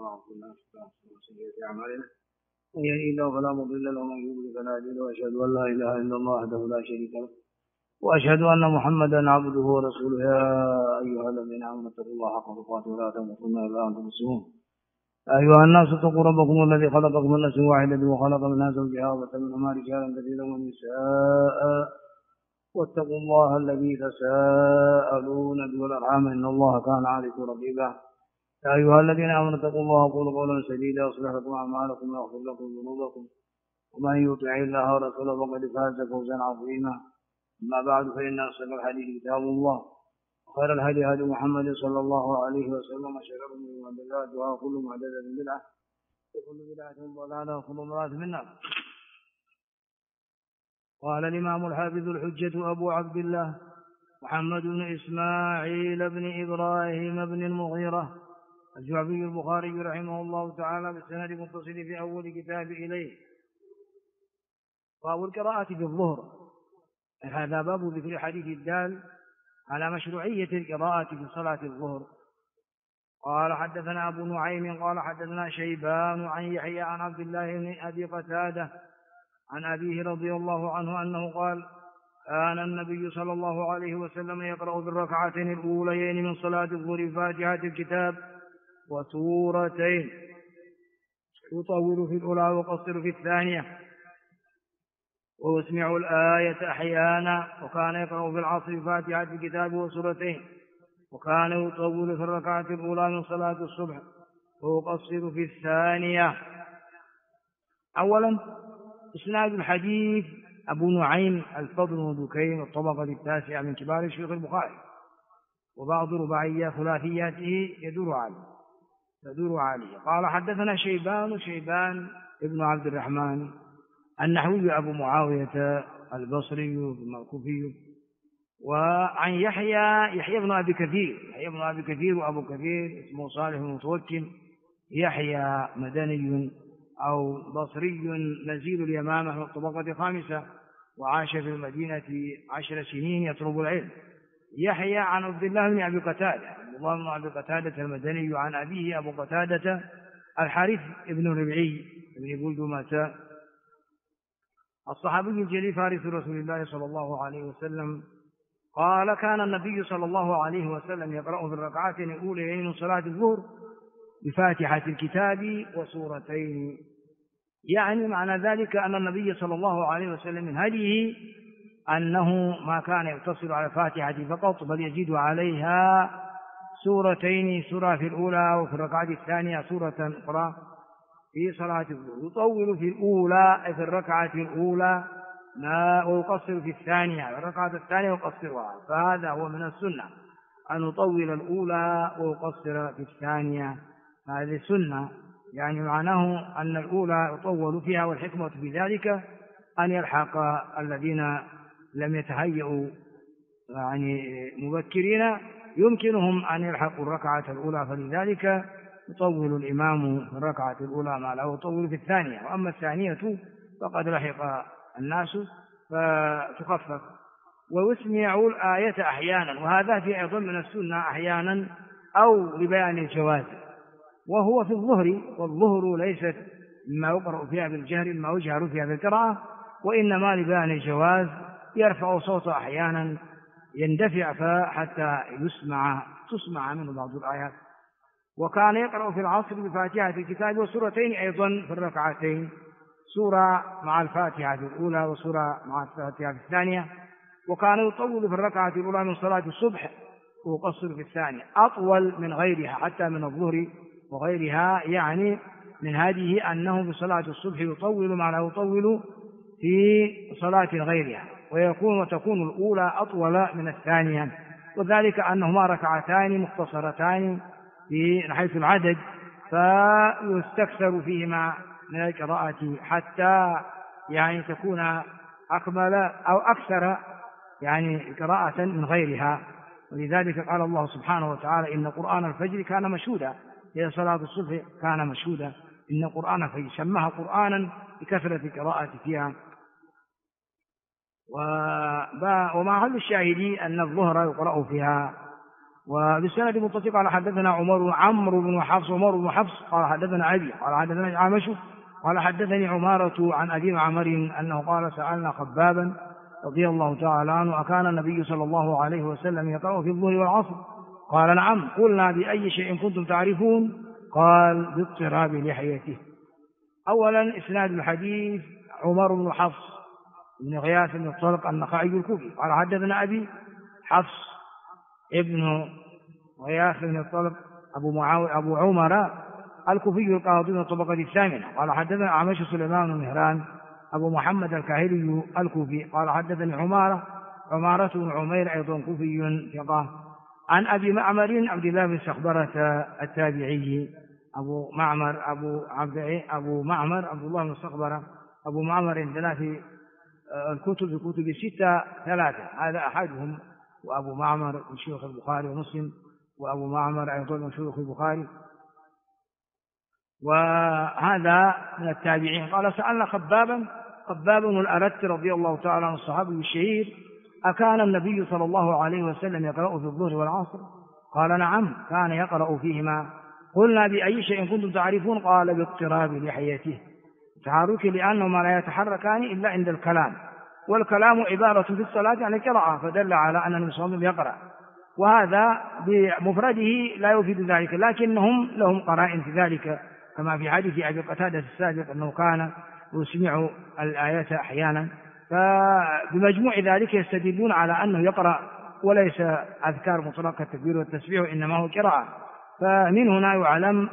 وكنا نستغفر سيئات أعمالنا من يهده الله فلا مضل له ومن يضلل فلا هادي له وأشهد أن لا إله إلا الله وحده لا شريك له وأشهد أن محمدا عبده ورسوله يا أيها الذين آمنوا اتقوا الله حق تقاته ولا تموتن إلا وأنتم مسلمون. أيها الناس اتقوا ربكم الذي خلقكم من نفس واحدة وخلق منها زوجها وبث منهما رجالا كثيرا ونساء واتقوا الله الذي تساءلون به والأرحام إن الله كان عليكم رقيبا. يا أيها الذين آمنوا اتقوا الله وقولوا قولا سديدا يصلح لكم أعمالكم ويغفر لكم ذنوبكم ومن يطع الله ورسوله فقد فاز فوزا عظيما. أما بعد فإن أصدق الحديث كتاب الله وخير الهدي هدي محمد صلى الله عليه وسلم وشر الأمور محدثاتها وكل محدثة بدعة وكل بدعة ضلالة وكل ضلالة في النار. قال الإمام الحافظ الحجة أبو عبد الله محمد بن إسماعيل بن إبراهيم بن المغيرة الجعفي البخاري رحمه الله تعالى بالسند المتصل في أول كتاب إليه. باب القراءة في الظهر. هذا باب ذكر حديث الدال على مشروعية القراءة في صلاة الظهر. قال حدثنا أبو نعيم قال حدثنا شيبان عن يحيى عن عبد الله بن أبي قتادة عن أبيه رضي الله عنه أنه قال كان النبي صلى الله عليه وسلم يقرأ بالركعتين الأوليين من صلاة الظهر فاتحة الكتاب وسورتين يطول في الأولى ويقصر في الثانية ويسمع الآية أحيانا. وكان يقرأ في العصر فاتحة الكتاب وسورتين وكان يطول في الركعة الأولى من صلاة الصبح ويقصر في الثانية. أولا إسناد الحديث أبو نعيم الفضل بن دكين الطبقة التاسعة من كبار شيوخ البخاري وبعض رباعية ثلاثياته يدور عليه. قال حدثنا شيبان ابن عبد الرحمن النحوي أبو معاوية البصري الكوفي. وعن يحيى بن أبي كثير وأبو كثير اسمه صالح المتوكل يحيى مدني أو بصري نزيل اليمامة من الطبقة الخامسة وعاش في المدينة 10 سنين يطلب العلم. يحيى عن عبد الله بن أبي قتادة المدني عن أبيه أبو قتادة الحارث بن ربعي بن بلدمة الصحابي الجليل فارس رسول الله صلى الله عليه وسلم قال كان النبي صلى الله عليه وسلم يقرأ في الركعتين الأوليين من صلاة الظهر بفاتحة الكتاب وسورتين. يعني معنى ذلك أن النبي صلى الله عليه وسلم من هديه أنه ما كان يقتصر على الفاتحة فقط بل يزيد عليها سورتين، سورة في الأولى وفي الركعة الثانية سورة أخرى في صلاة الظهر. يطول في الأولى في الركعة الأولى ويقصر في الثانية الركعة الثانية ويقصرها. فهذا هو من السنة أن يطول الأولى ويقصر في الثانية. هذه سنة يعني معناه أن الأولى يطول فيها والحكمة في ذلك أن يلحق الذين لم يتهيئوا يعني مبكرين يمكنهم أن يلحقوا الركعة الأولى فلذلك يطول الإمام في الركعة الأولى ما لا يطول في الثانية. وأما الثانية فقد لحق الناس فتخفف. ويسمع الآية أحيانا وهذا في أيضا من السنة أحيانا أو لبيان الجواز وهو في الظهر. والظهر ليست مما يقرأ فيها بالجهر ما يجهر فيها بالقراءة وإنما لبيان الجواز يرفع صوته أحيانا يندفع حتى تسمع منه بعض الآيات. وكان يقرأ في العصر بفاتحة الكتاب وسورتين أيضا في الركعتين، سورة مع الفاتحة الأولى وسورة مع الفاتحة الثانية. وكان يطول في الركعة الأولى من صلاة الصبح ويقصر في الثانية أطول من غيرها حتى من الظهر وغيرها. يعني من هذه أنه في صلاة الصبح يطول ما لا يطول في صلاة غيرها وتكون الأولى أطول من الثانية. وذلك أنهما ركعتان مختصرتان في حيث العدد فيستكثر فيهما من القراءة حتى يعني تكون أكمل أو أكثر يعني قراءة من غيرها. ولذلك قال الله سبحانه وتعالى إن قرآن الفجر كان مشهودا. هي صلاة الصبح كان مشهودا إن قرآن الفجر سماها قرآنا بكثرة القراءة فيها. ومع هذا الشاهدين أن الظهر يقرأ فيها وبالسند المتصل قال حدثنا عمرو بن حفص قال حدثنا أبي قال حدثنا عامش قال حدثني عمارة عن أبي معمر أنه قال سألنا خبابا رضي الله تعالى عنه أكان النبي صلى الله عليه وسلم يقرأ في الظهر والعصر؟ قال نعم. قلنا بأي شيء كنتم تعرفون؟ قال باضطراب لحيته. أولا إسناد الحديث عمر بن حفص بن غياث بن الطلق النخعي الكوفي قال حدثنا أبي حفص ابن غياث بن الطلق أبو عمر الكوفي القاضي من الطبقة الثامنة قال حدثنا أعمش سليمان بن مهران أبو محمد الكاهلي الكوفي قال حدثني عمارة بن عمير أيضا كوفي ثقة عن أبي معمر عبد الله بن سخبرة التابعي أبو معمر عبد الله بن سخبرة أبو معمر عندنا في الكتب الستة ثلاثة، هذا أحدهم، وأبو معمر من شيوخ البخاري ومسلم، وأبو معمر أيضا من شيوخ البخاري، وهذا من التابعين. قال سألنا خباب بن الأرت رضي الله تعالى عن الصحابي الشهير أكان النبي صلى الله عليه وسلم يقرأ في الظهر والعصر؟ قال نعم كان يقرأ فيهما. قلنا بأي شيء كنتم تعرفون؟ قال باضطراب لحيته، تحرك لأنهما لا يتحركان إلا عند الكلام، والكلام عبارة في الصلاة عن القراءة، فدل على أن النبي صلى الله عليه وسلم يقرأ، وهذا بمفرده لا يفيد ذلك، لكنهم لهم قرائن في ذلك كما في حديث أبي قتادة السابق أنه كان يسمع الآيات أحيانا، فبمجموع ذلك يستدلون على أنه يقرأ وليس أذكار مطلقة التكبير والتسبيح وإنما هو قراءة. فمن هنا يعلم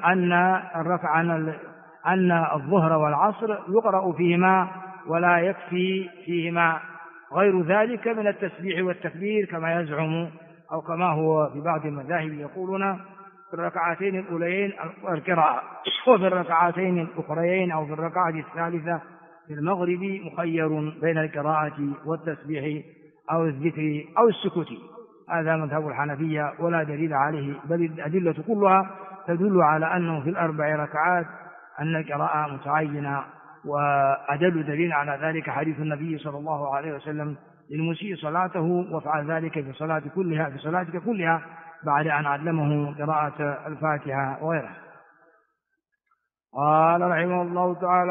أن الظهر والعصر يقرأ فيهما ولا يكفي فيهما غير ذلك من التسبيح والتكبير كما يزعم أو كما هو في بعض المذاهب يقولون في الركعتين الأوليين القراءة، وفي الركعتين الأخريين أو في الركعة الثالثة في المغرب مخير بين القراءة والتسبيح أو الذكر أو السكوت. هذا مذهب الحنفية ولا دليل عليه، بل الأدلة كلها تدل على أنه في الأربع ركعات أن القراءة متعينة، وأدل دليل على ذلك حديث النبي صلى الله عليه وسلم للمسيء صلاته وافعل ذلك في صلاتك كلها بعد أن علمه قراءة الفاتحة وغيرها. قال رحمه الله تعالى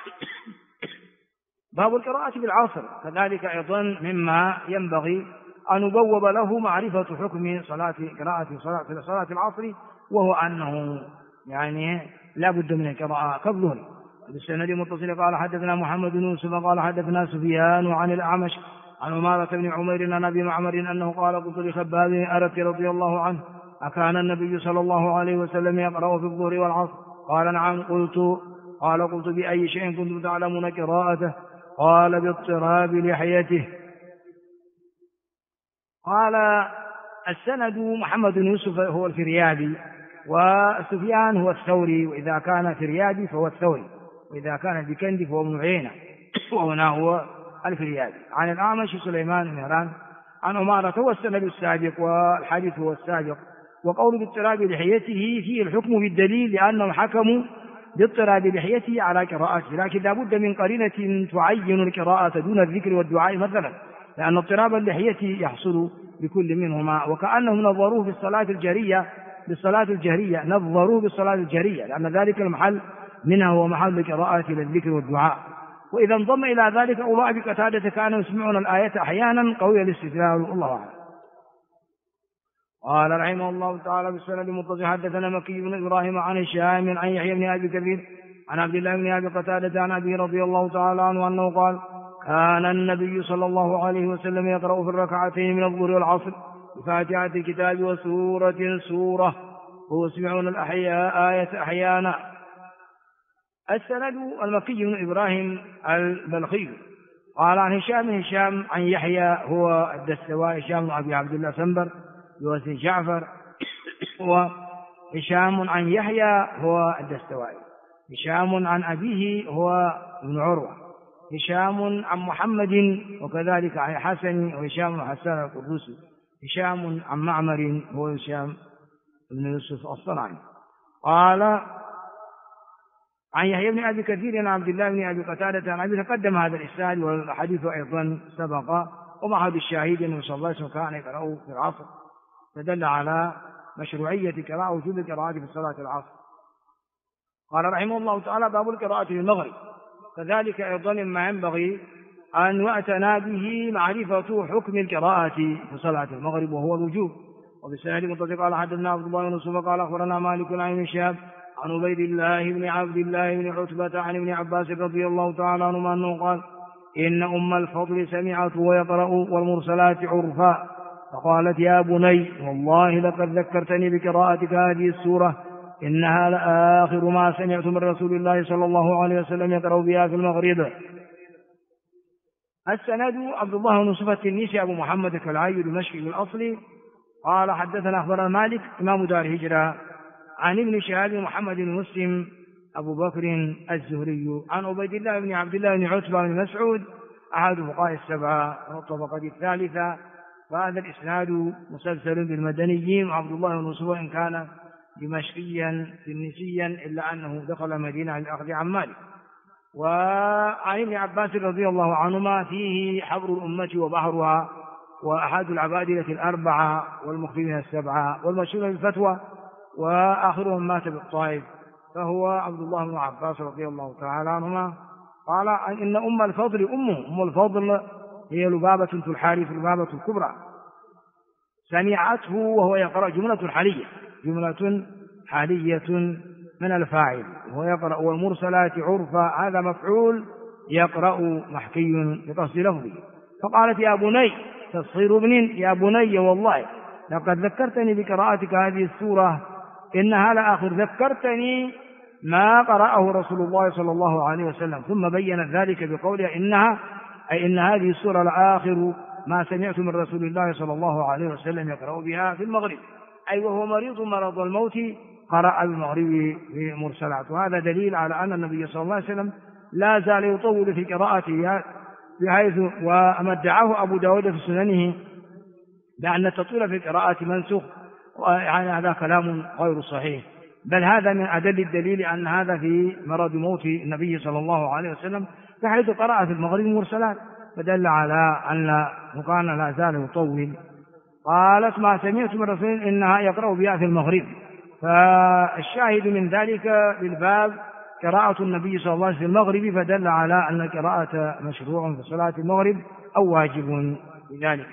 باب القراءة بالعصر، كذلك أيضا مما ينبغي أن يبوب له معرفة حكم قراءة صلاة العصر، وهو أنه يعني لا بد من القراءة كالظهر. بالسند المتصل قال حدثنا محمد بن يوسف قال حدثنا سفيان عن الأعمش عن عمارة بن عمير عن أبي معمر أنه قال قلت لخباب بن الأرت رضي الله عنه أكان النبي صلى الله عليه وسلم يقرأ في الظهر والعصر؟ قال نعم. قلت بأي شيء كنتم تعلمون قراءته؟ قال باضطراب لحيته. قال السند محمد بن يوسف هو الفريابي، وسفيان هو الثوري، وإذا كان فريابي فهو الثوري، وإذا كان بكندي فهو ابن عيينة، وهنا هو الفريابي. عن الأعمش سليمان بن مهران عن عمارة هو السند السابق والحديث هو السابق. وقول باضطراب لحيته فيه الحكم بالدليل، لأنهم حكموا باضطراب لحيته على قراءته، لكن لا بد من قرينة تعين القراءة دون الذكر والدعاء مثلا، لأن اضطراب اللحية يحصل بكل منهما، وكأنهم نظروه بالصلاة الجهرية لأن ذلك المحل منها هو محل القراءة للذكر والدعاء. وإذا انضم إلى ذلك أولئك بقتادة كانوا يسمعون الآية أحيانا قوي الاستدلال، الله أعلم. قال رحمه الله تعالى بالسند المتصل حدثنا مكي بن إبراهيم عن هشام عن يحيى بن أبي كثير عن عبد الله بن أبي قتادة عن أبي رضي الله تعالى عنه أنه قال كان النبي صلى الله عليه وسلم يقرأ في الركعتين من الظهر والعصر بفاتحة الكتاب سورة ويسمعون الأحياء آية أحيانا. السند المكي بن إبراهيم البلخي قال عن هشام عن يحيى هو الدستوائي، هشام بن أبي عبد الله سنبر بوزن جعفر، وهشام عن يحيى هو الدستوائي، هشام عن أبيه هو ابن عروة، هشام عن محمد وكذلك عن حسن وهشام حسان القدوسي، هشام عن معمر هو هشام بن يوسف الصنعاني. قال عن يحيى بن أبي كثير عن عبد الله بن أبي قتادة عن أبي، تقدم هذا الإسناد والحديث أيضا سبق، ومعهد الشاهد أنه صلى الله عليه وسلم كان يقرأ في العصر. فدل على مشروعية قراءة وجوب القراءة في صلاة العصر. قال رحمه الله تعالى: باب القراءة في المغرب. كذلك أيضا ما ينبغي أن يعتنى به معرفة حكم القراءة في صلاة المغرب وهو الوجوب. وبالسند المتصل قال: حدثنا عبد الله بن يوسف قال: أخبرنا مالك عن ابن شهاب عن عبيد الله بن عبد الله بن عتبة عن ابن عباس رضي الله تعالى عنهما أنه قال: إن أم الفضل سمعته ويقرأ والمرسلات عرفا فقالت: يا بني والله لقد ذكرتني بقراءتك هذه السورة، إنها لآخر ما سمعت من رسول الله صلى الله عليه وسلم يقرأ بها في المغرب. السند: عبد الله بن يوسف التنيسي أبو محمد الكلعي دمشقي بالأصل قال: حدثنا أخبرنا مالك إمام دار هجرة عن ابن شهاب محمد بن مسلم أبو بكر الزهري عن عبيد الله بن عبد الله بن عتبة بن مسعود أحد فقهاء السبعة والطبقة الثالثة. فهذا الإسناد مسلسل بالمدنيين، وعبد الله بن يوسف إن كان دمشقيا تنيسيا إلا أنه دخل مدينة للأخذ عن مالك. وعن ابن عباس رضي الله عنهما فيه حبر الأمة وبحرها وأحد العبادلة الأربعة والمخفين السبعة والمشهور بالفتوى وآخرهم مات بالطائف، فهو عبد الله بن عباس رضي الله تعالى عنهما قال: إن أم الفضل أم الفضل هي لبابة الحارث لبابة الكبرى سمعته وهو يقرأ جملة حالية من الفاعل وهو يقرأ والمرسلات عرفا، هذا مفعول يقرأ محكي بقصد لفظه. فقالت: يا بني، تصغير ابن، يا بني والله لقد ذكرتني بقراءتك هذه السورة، إنها لآخر ذكرتني ما قرأه رسول الله صلى الله عليه وسلم. ثم بين ذلك بقوله إنها، أي إن هذه السورة لآخر ما سمعت من رسول الله صلى الله عليه وسلم يقرأ بها في المغرب، أي وهو مريض مرض الموت قرأ بالمغرب في مرسلات. وهذا دليل على أن النبي صلى الله عليه وسلم لا زال يطول في قراءته، بحيث وما ادعاه أبو داود في سننه بأن التطويل في القراءة منسوخ، يعني هذا كلام غير صحيح، بل هذا من أدل الدليل أن هذا في مرض موت النبي صلى الله عليه وسلم، بحيث قرأ في المغرب مرسلات، فدل على أنه كان لا زال يطول. قالت: ما سمعت من رسول إنها يقرأ بها في المغرب. فالشاهد من ذلك للباب قراءة النبي صلى الله عليه وسلم في المغرب، فدل على أن القراءة مشروع في صلاة المغرب أو واجب بذلك.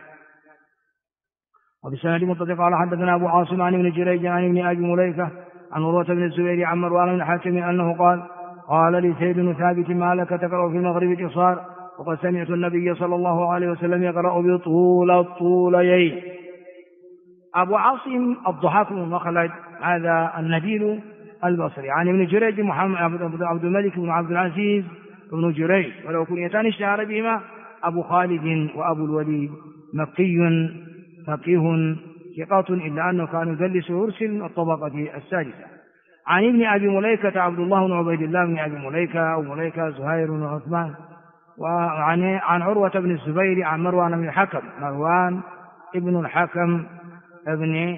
وبسند متصل قال: حدثنا أبو عاصم عن ابن جريج عن ابن أبي مليكة عن عروة بن الزبير عن مروان بن الحكم أنه قال لي زيد بن ثابت: ما لك تقرأ في المغرب قصار، وقد سمعت النبي صلى الله عليه وسلم يقرأ بطول الطوليين. أبو عاصم الضحاك بن مخلد هذا النبيل البصري عن ابن جريج محمد عبد الملك بن عبد العزيز بن جريج، ولو كنيتان اشتهر بهما أبو خالد وأبو الوليد، مكي فقيه ثقة إلا أنه كان يدلس ويرسل الطبقة السادسة. عن ابن أبي مليكة عبد الله بن عبيد الله بن أبي مليكة أو مليكة زهير بن عثمان. وعن عروة بن الزبير عن مروان بن الحكم، مروان ابن الحكم ابن،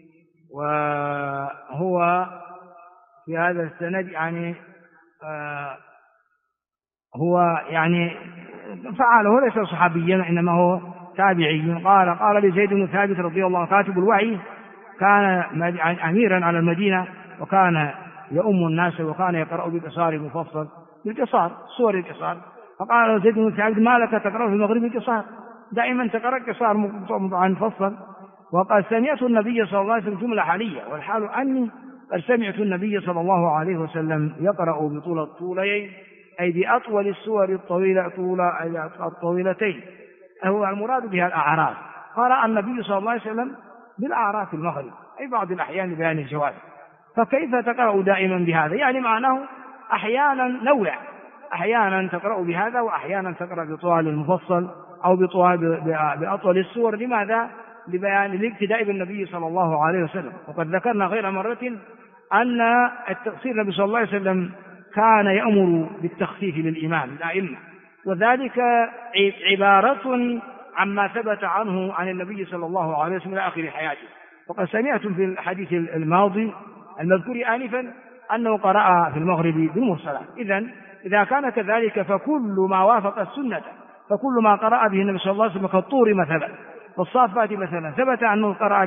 وهو في هذا السند هو فعله ليس صحابيا إنما هو تابعي. قال لزيد بن ثابت رضي الله عنه كاتب الوحي، كان أميرا على المدينة وكان يؤم الناس وكان يقرأ بالقصار المفصل بالقصار سور القصار. فقال له زيد بن ثابت: ما لك تقرأ في المغرب القصار، دائما تقرأ القصار مفصل. وقد سمعت النبي صلى الله عليه وسلم جملة حالية، والحال أني قد سمعت النبي صلى الله عليه وسلم يقرأ بطول الطولين، أي بأطول السور الطويلتين، هو المراد بها الأعراف. قرأ النبي صلى الله عليه وسلم بالأعراف في المغرب، أي بعض الأحيان لبيان الجواز. فكيف تقرأ دائما بهذا؟ يعني معناه أحيانا نوع، أحيانا تقرأ بهذا وأحيانا تقرأ بطوال المفصل أو بأطول السور. لماذا؟ لبيان الاقتداء بالنبي صلى الله عليه وسلم. وقد ذكرنا غير مرة أن التقصير النبي صلى الله عليه وسلم كان يأمر بالتخفيف للإمام الأئمة، وذلك عبارة عما ثبت عنه عن النبي صلى الله عليه وسلم إلى آخر حياته. وقد سمعتم في الحديث الماضي المذكور آنفا أنه قرأ في المغرب بالمرسلات. إذا كان كذلك فكل ما وافق السنة، فكل ما قرأ به النبي صلى الله عليه وسلم كالطور مثلا والصافات مثلا ثبت أنه قرأ به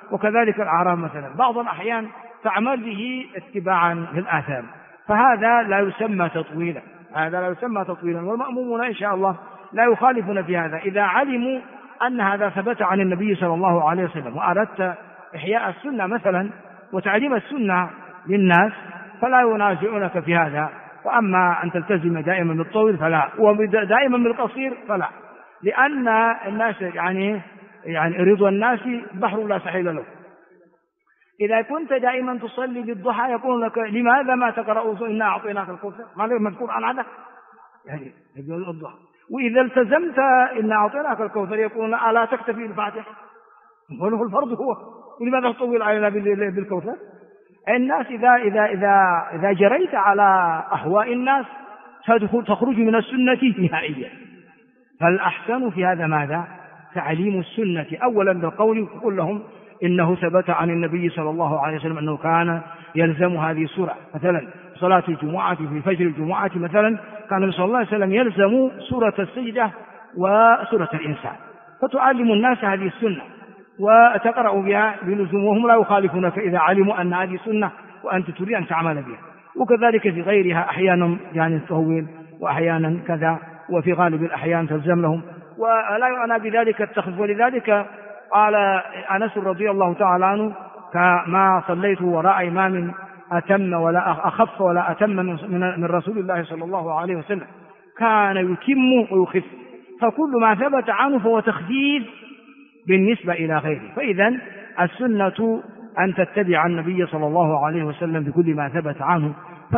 وكذلك الأعراب مثلا بعض الأحيان تعمل به اتباعا للآثام، فهذا لا يسمى تطويلا، هذا لا يسمى تطويلا. والمأمومون إن شاء الله لا يخالفون في هذا إذا علموا أن هذا ثبت عن النبي صلى الله عليه وسلم، وأردت إحياء السنة مثلا وتعليم السنة للناس فلا ينازعونك في هذا. وأما أن تلتزم دائما بالطويل فلا، ودائما بالقصير فلا، لأن الناس يعني رضا الناس بحر لا ساحل له. إذا كنت دائما تصلي بالضحى يقول لك لماذا ما تقرأ إنا أعطيناك الكوثر، ما مذكور عن هذا يعني الضحى. وإذا التزمت إنا أعطيناك الكوثر يقولون ألا تكتفي بالفاتحة، يقول الفرض هو، ولماذا تطول علينا بالكوثر؟ الناس إذا جريت على أهواء الناس تخرج من السنة نهائيا. فالأحسن في هذا ماذا؟ تعليم السنة أولا بالقول، قل لهم إنه ثبت عن النبي صلى الله عليه وسلم أنه كان يلزم هذه السورة، مثلا صلاة الجمعة في فجر الجمعة مثلا كان النبي صلى الله عليه وسلم يلزم سورة السجدة وسورة الإنسان، فتعلم الناس هذه السنة وتقرأ بها بلزوم، وهم لا يخالفونك إذا علموا أن هذه سنة وأنت تريد أن تعمل بها. وكذلك في غيرها أحيانا يعني تطول وأحيانا كذا، وفي غالب الأحيان تلزم لهم ولا يعنى بذلك التخفيف. ولذلك قال أنس رضي الله تعالى عنه كما صليت وراء إمام أتم ولا أخف ولا أتم من رسول الله صلى الله عليه وسلم، كان يتم ويخف، فكل ما ثبت عنه فهو تخفيف بالنسبة إلى غيره. فإذا السنة أن تتبع النبي صلى الله عليه وسلم بكل ما ثبت عنه،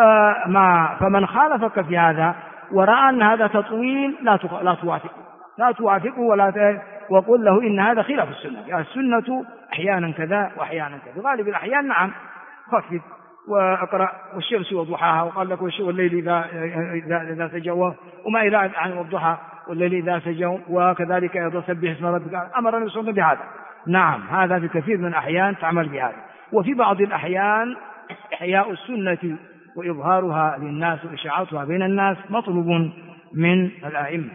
فمن خالفك في هذا ورأى أن هذا تطويل لا توافقه وقل له إن هذا خلاف السنة. يعني السنة أحيانا كذا وأحيانا كذا، غالب الأحيان نعم خفف وأقرأ والشمس وضحاها، وقال لك والليل إذا سجى وما إلى عن والضحى والليل إذا سجى، وكذلك أيضا سبح اسم ربك، أمر النبي صلى الله عليه وسلم بهذا. نعم هذا في كثير من الأحيان تعمل بهذا. وفي بعض الأحيان إحياء السنة وإظهارها للناس وإشاعتها بين الناس مطلوب من الأئمة.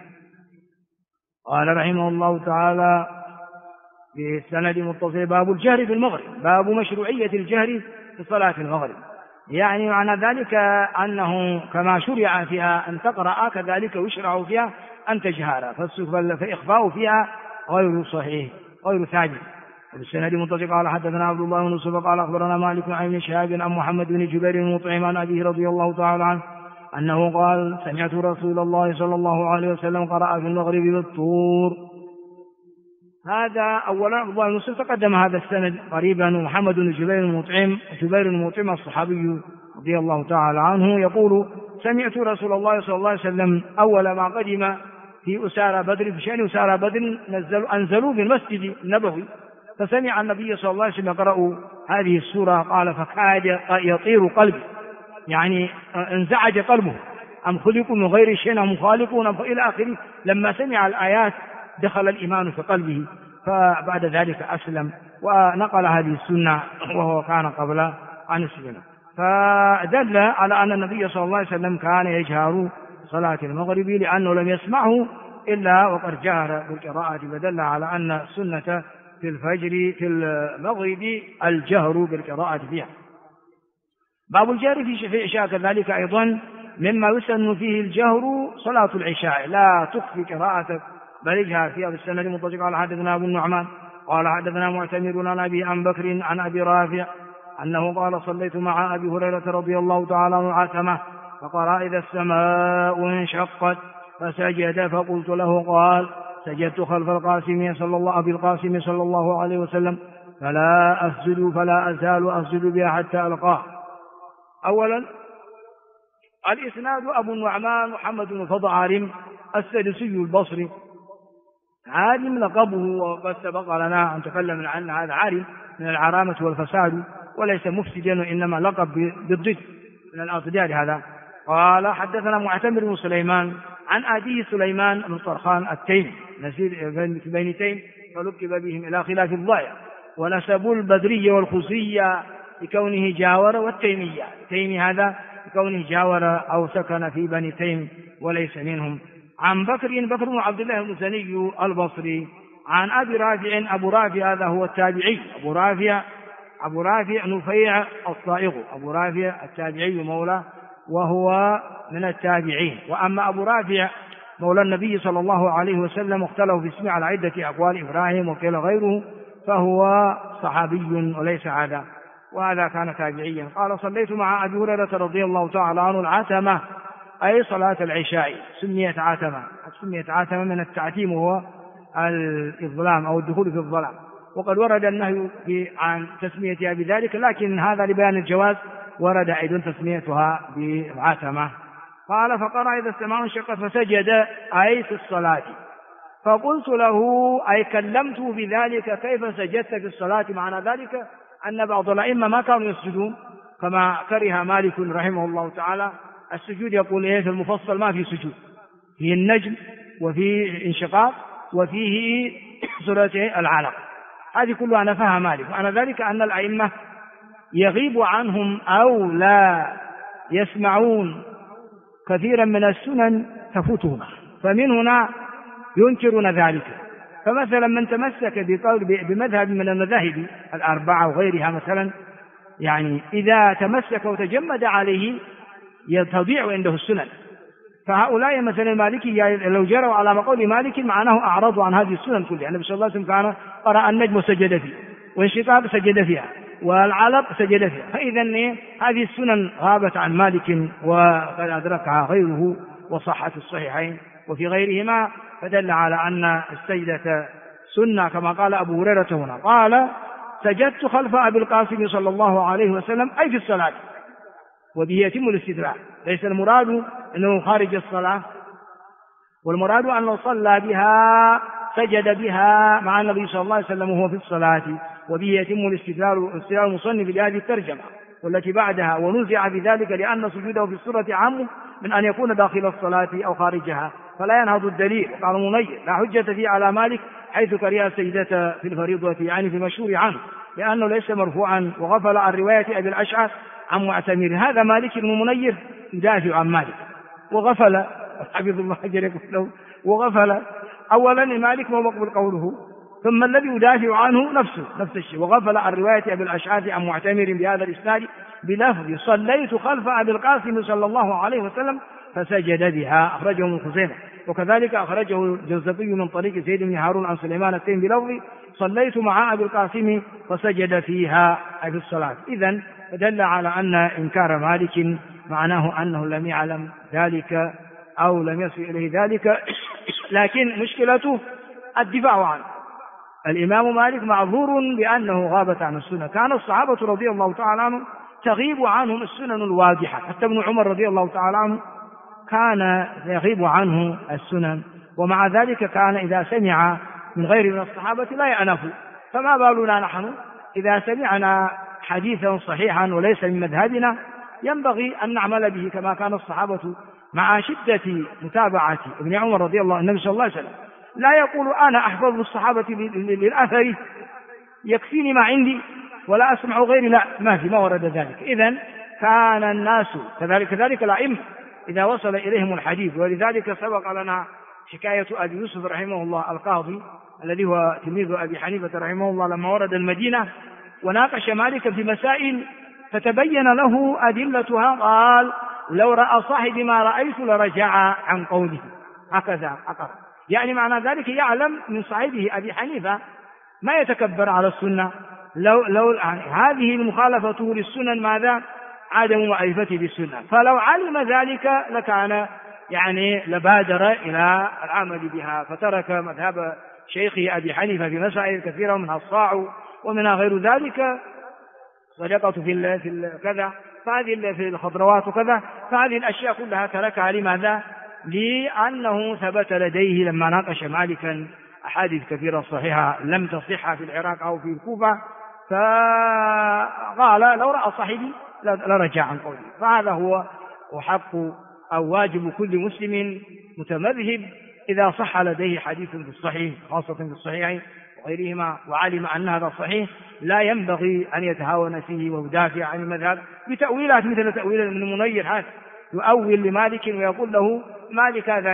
قال رحمه الله تعالى في السند متصل باب الجهر في المغرب، باب مشروعية الجهر في صلاة المغرب. يعني معنى ذلك أنه كما شرع فيها أن تقرأ كذلك يشرع فيها أن تجهر، فإخفاء فيها غير صحيح غير ثابت. وبالسند متصل قال حدثنا عبد الله بن يوسف قال أخبرنا مالك عن ابن شهاب عن محمد بن جبير المطعم عن أبيه رضي الله تعالى عنه أنه قال سمعت رسول الله صلى الله عليه وسلم قرأ في المغرب بالطور. هذا أولا عبد الله بن يوسف تقدم هذا السند قريبا، ومحمد بن جبير المطعم الصحابي رضي الله تعالى عنه يقول سمعت رسول الله صلى الله عليه وسلم أول ما قدم في أسارى بدر، في شأن أسارى بدر أنزلوا في المسجد النبوي، فسمع النبي صلى الله عليه وسلم يقرأ هذه السورة قال فكاد يطير قلبي، يعني انزعج قلبه، أم خلقوا من غير شيء أم خالقون إلى آخره. لما سمع الآيات دخل الإيمان في قلبه، فبعد ذلك أسلم ونقل هذه السنة وهو كان قبل أن يسلم. فدل على أن النبي صلى الله عليه وسلم كان يجهر صلاة المغرب لأنه لم يسمعه إلا وقد جهر بالقراءة، فدل على أن السنة في الفجر في المغرب الجهر بالقراءة فيها. باب الجهر في العشاء كذلك أيضا مما يسن فيه الجهر صلاة العشاء، لا تخفي قراءتك بل اجهر فيها. بالسند متصل قال حدثنا أبو النعمان قال حدثنا معتمر عن أبي عن بكر عن أبي رافع أنه قال صليت مع أبي هريرة رضي الله تعالى عنه عتمة فقرأ إذا السماء انشقت فسجد، فقلت له قال سجدت خلف القاسم صلى الله عليه وسلم فلا أزال أسجد بها حتى ألقاه. أولا الإسناد أبو النعمان محمد بن فضل عارم السدسي البصري، عارم لقبه وقد سبق لنا أن تكلم عن هذا عارم من العرامة والفساد وليس مفسدا وإنما لقب بالضد من الأضداد. هذا قال حدثنا معتمر بن سليمان عن أبيه سليمان بن طرخان التيمي نسير بين تيم فلقب بهم إلى خلاف الضائع، ونسبوا البدرية والخزية لكونه جاور، والتيمية تيمي هذا لكونه جاور أو سكن في بني تيم وليس منهم. عن بكر بن عبد الله المزني البصري عن أبي رافع. أبو رافع هذا هو التابعي، أبو رافع نفيع الصائغ، أبو رافع التابعي مولى وهو من التابعين. وأما أبو رافع مولى النبي صلى الله عليه وسلم اختلفوا في اسمه على عدة أقوال، إبراهيم وقيل غيره، فهو صحابي وليس هذا، وهذا كان تابعيا. قال صليت مع أبي هريرة رضي الله تعالى عنه العتمة، أي صلاة العشاء، سميت عتمة، سميت عتمة من التعتيم وهو الإظلام أو الدخول في الظلام، وقد ورد النهي عن تسميتها بذلك، لكن هذا لبيان الجواز ورد أيضا تسميتها بعتمة. قال فقرأ إذا السماء انشقت فسجد، أي في الصلاة. فقلت له أي كلمته بذلك كيف سجدت في الصلاة؟ معنى ذلك أن بعض الأئمة ما كانوا يسجدون كما كره مالك رحمه الله تعالى السجود، يقول إيه في المفصل ما في سجود، فيه النجم وفيه انشقاق وفيه سورة العلق، هذه كلها نفاها مالك. معنى ذلك أن الأئمة يغيب عنهم أو لا يسمعون كثيرا من السنن تفوتهم، فمن هنا ينكرون ذلك. فمثلا من تمسك بمذهب من المذاهب الأربعة وغيرها مثلا، يعني إذا تمسك وتجمد عليه تضيع عنده السنن. فهؤلاء مثلا المالكية لو جروا على مقول مالك معناه أعرضوا عن هذه السنن كلها. النبي صلى الله عليه وسلم كان قرأ النجم وسجد فيه، وانشقاق سجد فيها، والعلق سجد فيها، فإذا هذه السنن غابت عن مالك وقد أدركها غيره وصحت في الصحيحين وفي غيرهما، فدل على أن السجدة سنة كما قال أبو هريرة هنا. قال سجدت خلف أبي القاسم صلى الله عليه وسلم، أي في الصلاة، وبه يتم الاستدلال. ليس المراد أنه خارج الصلاة، والمراد أنه صلى بها سجد بها مع النبي صلى الله عليه وسلم وهو في الصلاة، وبه يتم الاستدلال المصنف بهذه الترجمة والتي بعدها، ونزع بذلك لأن سجوده في السورة عام من أن يكون داخل الصلاة أو خارجها، فلا ينهض الدليل. قال منير لا حجة فيه على مالك حيث كره السجدة في الفريضة، يعني في المشهور عنه، لأنه ليس مرفوعا، وغفل عن رواية أبي الأشعث عن معتمر. هذا مالك بن منير يدافع عن مالك، وغفل حفظ الله له، وغفل أولا مالك ما مقبل قوله، ثم الذي يدافع عنه نفس الشيء، وغفل عن رواية أبي الأشعث عن معتمر بهذا الإسناد بلفظ صليت خلف أبي القاسم صلى الله عليه وسلم فسجد بها، أخرجه من خزيمة. وكذلك أخرجه الجوزقي من طريق زيد بن هارون عن سليمان التيمي بلفظ صليت مع أبي القاسم فسجد فيها، أي في الصلاة. إذن فدل على أن إنكار مالك معناه أنه لم يعلم ذلك أو لم يصل إليه ذلك، لكن مشكلته الدفاع عنه. الإمام مالك معذور بأنه غابت عن السنة. كان الصحابة رضي الله تعالى عنهم تغيب عنهم السنن الواضحة، حتى ابن عمر رضي الله تعالى عنه كان يغيب عنه السنن، ومع ذلك كان إذا سمع من غير من الصحابة لا يأنف. فما بالنا نحن إذا سمعنا حديثا صحيحا وليس من مذهبنا ينبغي أن نعمل به كما كان الصحابة مع شدة متابعة ابن عمر رضي الله عنه النبي صلى الله عليه وسلم. لا يقول أنا أحفظ الصحابة للأثر يكفيني ما عندي ولا أسمع غيري، لا، ما ورد ذلك. إذن كان الناس كذلك الأئمة إذا وصل إليهم الحديث. ولذلك سبق لنا حكاية أبي يوسف رحمه الله القاضي الذي هو تلميذ أبي حنيفة رحمه الله، لما ورد المدينة وناقش مالكا في مسائل فتبين له أدلتها، قال لو رأى صاحبي ما رأيت لرجع عن قوله، هكذا أقر. يعني معنى ذلك يعلم من صاحبه أبي حنيفة ما يتكبر على السنة. لو هذه المخالفة للسنن ماذا؟ عدم معرفته بالسنة. فلو علم ذلك لكان لبادر إلى العمل بها، فترك مذهب شيخه أبي حنيفة في مسائل كثيرة، منها الصاع ومنها غير ذلك، صدقة في كذا، فهذه في الخضروات وكذا، فهذه الأشياء كلها تركها. لماذا؟ لأنه ثبت لديه لما ناقش مالكا أحاديث كثيرة صحيحة لم تصح في العراق أو في الكوفة، فقال لو رأى صاحبي لرجع عن قوله. فهذا هو حق أو واجب كل مسلم متمذهب إذا صح لديه حديث في الصحيح، خاصة في الصحيحين وغيرهما، وعلم أن هذا صحيح، لا ينبغي أن يتهاون فيه ويدافع عن المذهب بتأويلات مثل تأويل ابن منير، هذا يؤول لمالك ويقول له مالك هذا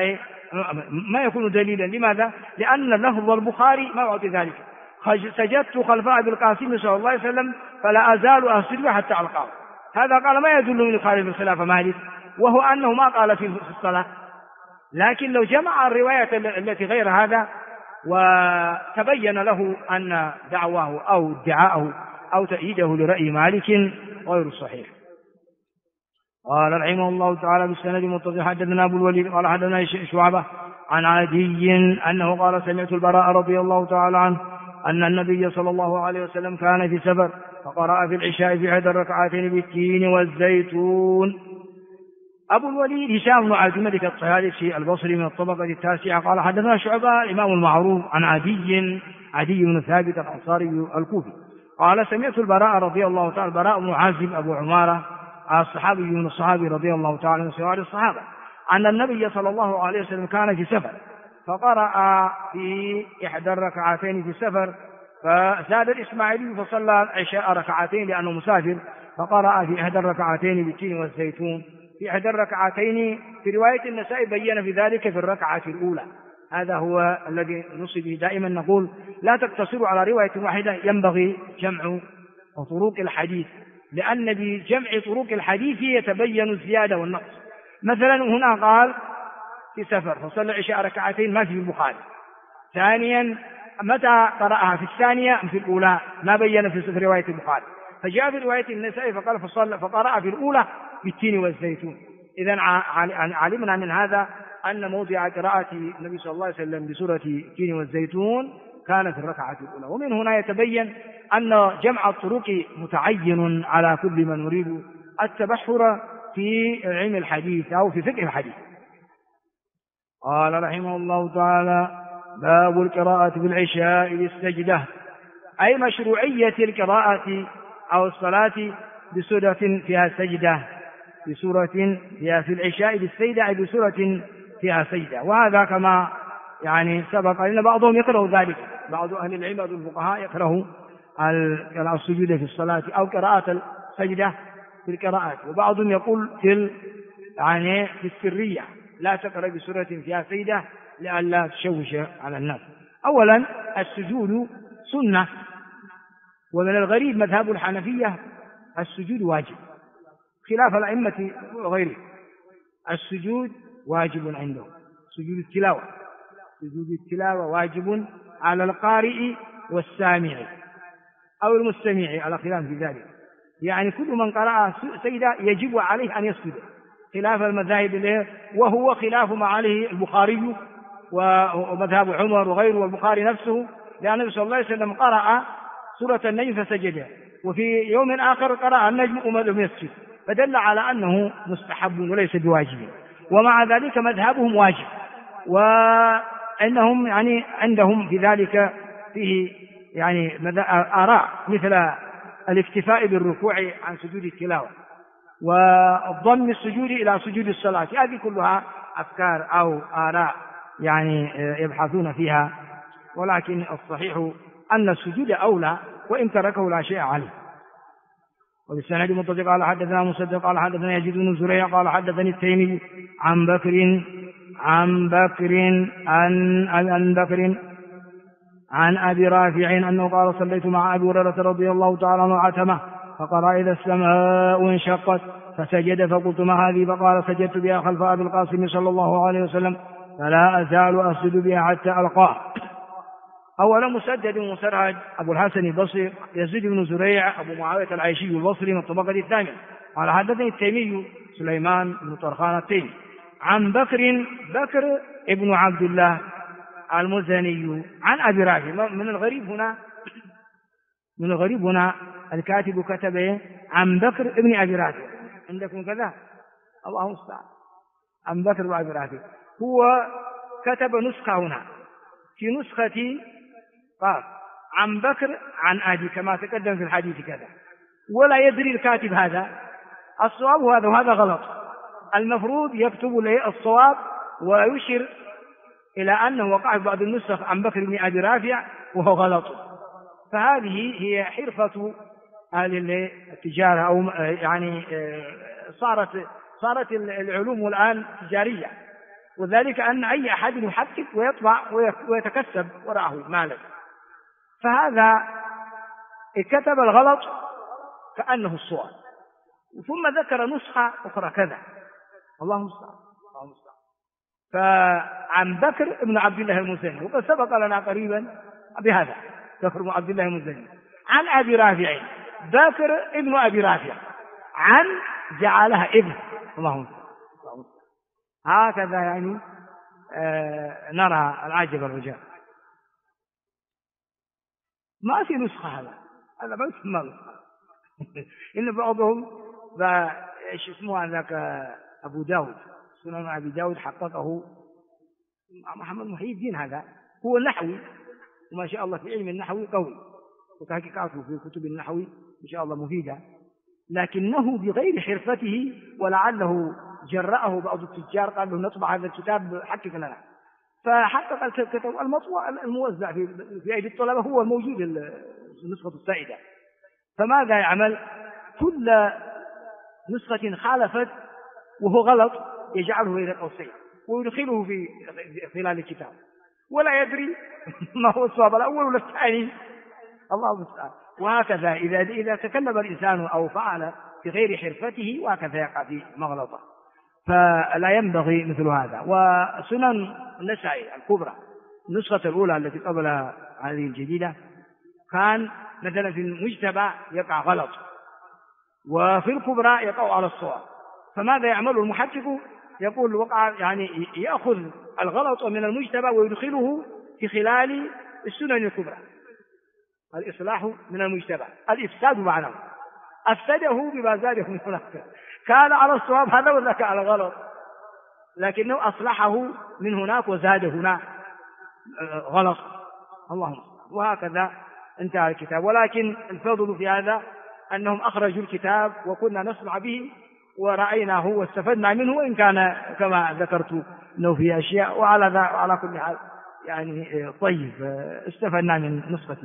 ما يكون دليلا. لماذا؟ لأن لفظ البخاري ما يعطي ذلك. سجدت خلف أبي القاسم صلى الله عليه وسلم فلا أزال أسجد حتى ألقاه. هذا قال ما يدل من خارج الخلاف مالك، وهو أنه ما قال في الصلاة. لكن لو جمع الرواية التي غير هذا وتبين له أن دعواه أو ادعاءه أو تأييده لرأي مالك غير صحيح. قال رحمه الله تعالى بالسند متصل حدثنا أبو الوليد قال حدثنا شعبة عن عدي أنه قال سمعت البراء رضي الله تعالى عنه أن النبي صلى الله عليه وسلم كان في سفر فقرأ في العشاء في إحدى الركعتين بالتين والزيتون. أبو الوليد هشام بن عبد الملك الطيالسي البصري من الطبقة التاسعة قال حدثنا شعبة الإمام المعروف عن عدي بن ثابت الأنصاري الكوفي قال سمعت البراء رضي الله تعالى البراء بن عازب أبو عمارة الصحابي من الصحابي رضي الله تعالى من صغار الصحابة أن النبي صلى الله عليه وسلم كان في سفر فقرأ في إحدى الركعتين في السفر فزاد الإسماعيلي فصلى العشاء ركعتين لأنه مسافر فقرأ في إحدى الركعتين بالتين والزيتون. في إحدى الركعتين في رواية النسائي بين في ذلك في الركعة الأولى. هذا هو الذي نصب به. دائما نقول لا تقتصروا على رواية واحدة، ينبغي جمع طرق الحديث، لأن بجمع طرق الحديث يتبين الزيادة والنقص. مثلا هنا قال في سفر فصلى العشاء ركعتين ما في البخاري. ثانيا متى قرأها في الثانية في الأولى ما بين في رواية البخاري، فجاء في رواية النسائي فقال فقرأ في الأولى بالتين والزيتون. إذن علمنا من هذا أن موضع قراءة النبي صلى الله عليه وسلم بسورة التين والزيتون كانت الركعة الأولى. ومن هنا يتبين أن جمع الطرق متعين على كل من يريد التبحر في علم الحديث أو في فقه الحديث. قال رحمه الله تعالى باب القراءة في العشاء بالسجدة، أي مشروعية القراءة أو الصلاة بسورة فيها سجدة، بسورة فيها في العشاء بالسجدة أي بسورة فيها سجدة. وهذا كما سبق أن بعضهم يكره ذلك، بعض أهل العلم والفقهاء يكره السجود في الصلاة أو قراءة السجدة في القراءات، وبعضهم يقول في السرية لا تقرأ بسورة فيها سجدة لئلا تشوش على الناس. أولا السجود سنة، ومن الغريب مذهب الحنفية السجود واجب خلاف الأئمة وغيره. السجود واجب عندهم، سجود التلاوة واجب على القارئ والسامع أو المستمع على خلاف في ذلك. كل من قرأ سجدة يجب عليه أن يسجد خلاف المذاهب له، وهو خلاف ما عليه البخاري ومذهب عمر وغيره والبخاري نفسه، لأن النبي صلى الله عليه وسلم قرأ سورة النجم فسجد، وفي يوم آخر قرأ النجم وما لم يسجد، فدل على أنه مستحب وليس بواجب. ومع ذلك مذهبهم واجب، وأنهم عندهم في ذلك فيه آراء مثل الاكتفاء بالركوع عن سجود التلاوة وضم السجود إلى سجود الصلاة. هذه كلها أفكار أو آراء يبحثون فيها، ولكن الصحيح أن السجود أولى وإن تركه لا شيء عليه. وبالسند متصل قال حدثنا مسدد قال حدثنا يزيد بن زريع قال حدثني التيمي عن بكر عن أبي رافع أنه قال صليت مع أبي هريرة رضي الله تعالى عنه عتمة فقرأ إذا السماء انشقت فسجد، فقلت ما هذه؟ فقال سجدت بها خلف أبي القاسم صلى الله عليه وسلم فلا أزال أسجد بها حتى ألقاه. أولا مسدد ومسرهد أبو الحسن البصري، يزيد بن زريع أبو معاوية العيشي البصري من الطبقة الثامنة قال حدثني التيمي سليمان بن طرخان التيمي عن بكر ابن عبد الله المزني عن أبي رافع. من الغريب هنا الكاتب كتب عن بكر ابن أبي رافع، عندكم كذا؟ الله المستعان. عن بكر ابن أبي رافع هو كتب نسخة هنا، في نسختي قال عن بكر عن أبي كما تقدم في الحديث كذا، ولا يدري الكاتب هذا الصواب هذا وهذا غلط. المفروض يكتب له الصواب ويشير إلى أنه وقع في بعض النسخ عن بكر بن أبي رافع وهو غلط. فهذه هي حرفة أهل التجارة، أو صارت العلوم الآن تجارية، وذلك أن أي أحد يحقق ويطبع ويتكسب وراءه مالا، فهذا كتب الغلط كأنه الصواب، ثم ذكر نسخة أخرى كذا. الله المستعان. فعن بكر بن عبد الله المزني، وقد سبق لنا قريبا بهذا بكر بن عبد الله المزني، عن أبي رافع بكر ابن أبي رافع، عن جعلها ابن. الله المستعان. هكذا يعني نرى العجب الرجال. ما في نسخة، هذا ما يسمى نسخة. إن بعضهم ايش اسمه ذاك أبو داود، سنن أبي داود حققه محمد محي الدين، هذا هو النحوي، وما شاء الله في علم النحو قوي، وتحقيقاته في كتب النحو إن شاء الله مفيدة، لكنه بغير حرفته، ولعله جرأه بعض التجار قال له نطبع هذا الكتاب حقق لنا، فحقق الكتاب المطبوع الموزع في أيدي الطلبة هو الموجود النسخة السائدة. فماذا يعمل؟ كل نسخة خالفت وهو غلط يجعله إلى قوسين ويدخله في خلال الكتاب، ولا يدري ما هو الصواب الأول ولا الثاني. الله المستعان. وهكذا إذا تكلم الإنسان أو فعل في غير حرفته، وهكذا يقع في مغلطة، فلا ينبغي مثل هذا. وسنن النسائي الكبرى النسخة الأولى التي قبل هذه الجديدة كان مثلا في المجتبى يقع غلط، وفي الكبرى يقع على الصواب. فماذا يعمل المحقق؟ يقول وقع يعني يأخذ الغلط من المجتبى ويدخله في خلال السنن الكبرى. الإصلاح من المجتبى، الإفساد معناه أفسده بما زاده من هناك، كان على الصواب هذا وذاك على غلط، لكنه أصلحه من هناك وزاد هنا غلط. اللهم. وهكذا انتهى الكتاب. ولكن الفضل في هذا أنهم أخرجوا الكتاب وكنا نسمع به ورأيناه واستفدنا منه، وإن كان كما ذكرت أنه في أشياء، وعلى كل حال يعني طيب استفدنا من نسخته،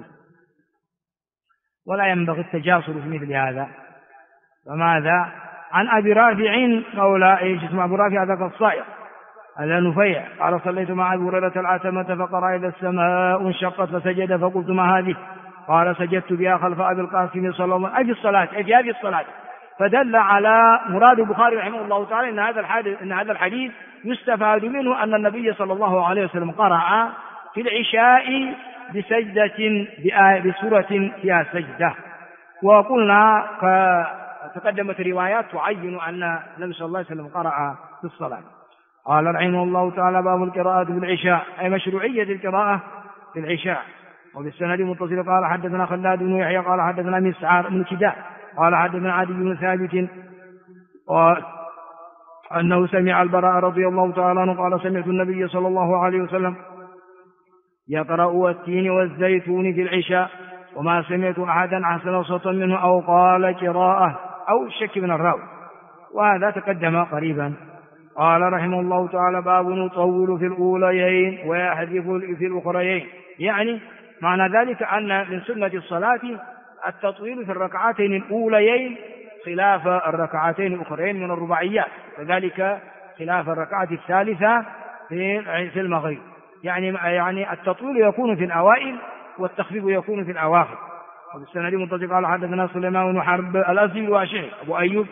ولا ينبغي التجاسر في مثل هذا. فماذا؟ عن أبي رافع قول ايش اسمه أبو رافع ذاك الصائغ هذا نفيع قال صليت مع أبي هريرة العتمة فقرأ إذا السماء انشقت فسجد فقلت ما هذه؟ قال سجدت بها خلف أبي القاسم صلى الله عليه وسلم، أي الصلاة، أي في هذه الصلاة. فدل على مراد البخاري رحمه الله تعالى إن هذا الحديث يستفاد منه أن النبي صلى الله عليه وسلم قرأ في العشاء بسجدة بسورة فيها سجدة. وقلنا تقدمت روايات تعين أن النبي صلى الله عليه وسلم قرأ في الصلاة. قال رحمه الله تعالى باب القراءة في العشاء، أي مشروعية القراءة في العشاء. وبالسند متصل قال حدثنا خلاد بن يحيى قال حدثنا مسعر بن كداء قال حدثنا عدي بن ثابت قال أنه سمع البراء رضي الله تعالى عنه قال سمعت النبي صلى الله عليه وسلم يقرأ والتين والزيتون في العشاء، وما سمعت أحدا أحسن صوتا منه أو قال قراءة أو شك من الراوي، وهذا تقدم قريبا. قال رحمه الله تعالى باب نطول في الأوليين ويحذف في الأخريين، يعني معنى ذلك أن من سنة الصلاة التطويل في الركعتين الأوليين خلاف الركعتين الأخرين من الرباعيات، وذلك خلاف الركعة الثالثة في المغرب. يعني التطويل يكون في الأوائل والتخفيف يكون في الأواخر. وبالسند متصل قال حدثنا سليمان بن حرب الأزدي الواشعي أبو أيوب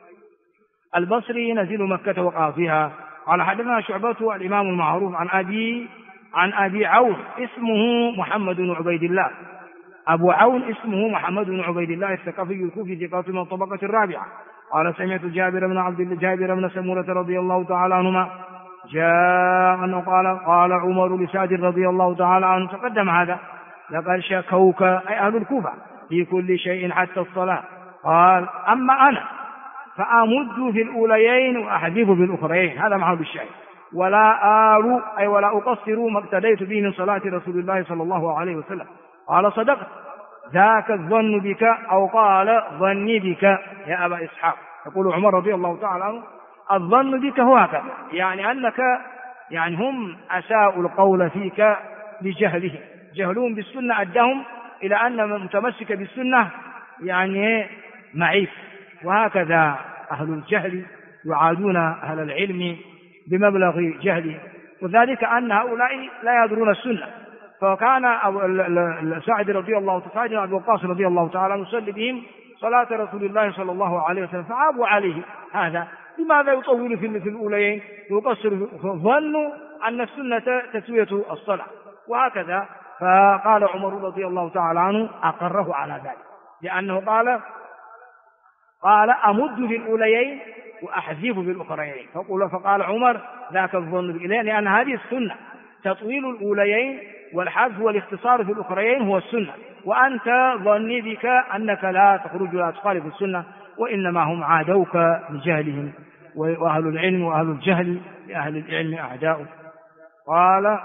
البصري نزيل مكة وقاضيها قال حدثنا شعبة الإمام المعروف عن أبي عون اسمه محمد بن عبيد الله، أبو عون اسمه محمد بن عبيد الله الثقفي الكوفي ثقة من الطبقة الرابعة قال سمعت جابر بن سمورة رضي الله تعالى عنهما جاء أنه قال عمر لسعد رضي الله تعالى عنه تقدم هذا لقد شكوك أي أهل الكوفة في كل شيء حتى الصلاة، قال أما أنا فأمد في الأوليين وأحذف في الأخرين، هذا محل الشيء، ولا أقصر ما اقتديت به من صلاة رسول الله صلى الله عليه وسلم. قال صدقت ذاك الظن بك أو قال ظني بك يا أبا إسحاق. يقول عمر رضي الله تعالى عنه الظن بك هو هكذا، يعني أنك يعني هم أساءوا القول فيك لجهلهم، جهلهم بالسنة أدهم إلى أن من متمسك بالسنة يعني معيب، وهكذا أهل الجهل يعادون أهل العلم بمبلغ جهله، وذلك أن هؤلاء لا يدرون السنة. فكان سعد رضي الله سعد بن أبي وقاص رضي الله تعالى يصلي بهم صلاة رسول الله صلى الله عليه وسلم، فعابوا عليه هذا، لماذا يطول في الأوليين ويقصر؟ ظنوا أن السنة تسوية الصلاة، وهكذا. فقال عمر رضي الله تعالى عنه أقره على ذلك، لأنه قال أمد في الأوليين وأحذف في الأخريين. فقال عمر ذاك الظن بالإله، لأن هذه السنة تطويل الأوليين والحذف والاختصار في الأخريين هو السنة، وأنت ظني بك أنك لا تخرج لا تخالف السنة، وإنما هم عادوك لجهلهم، وأهل العلم وأهل الجهل لأهل العلم أعداء. قال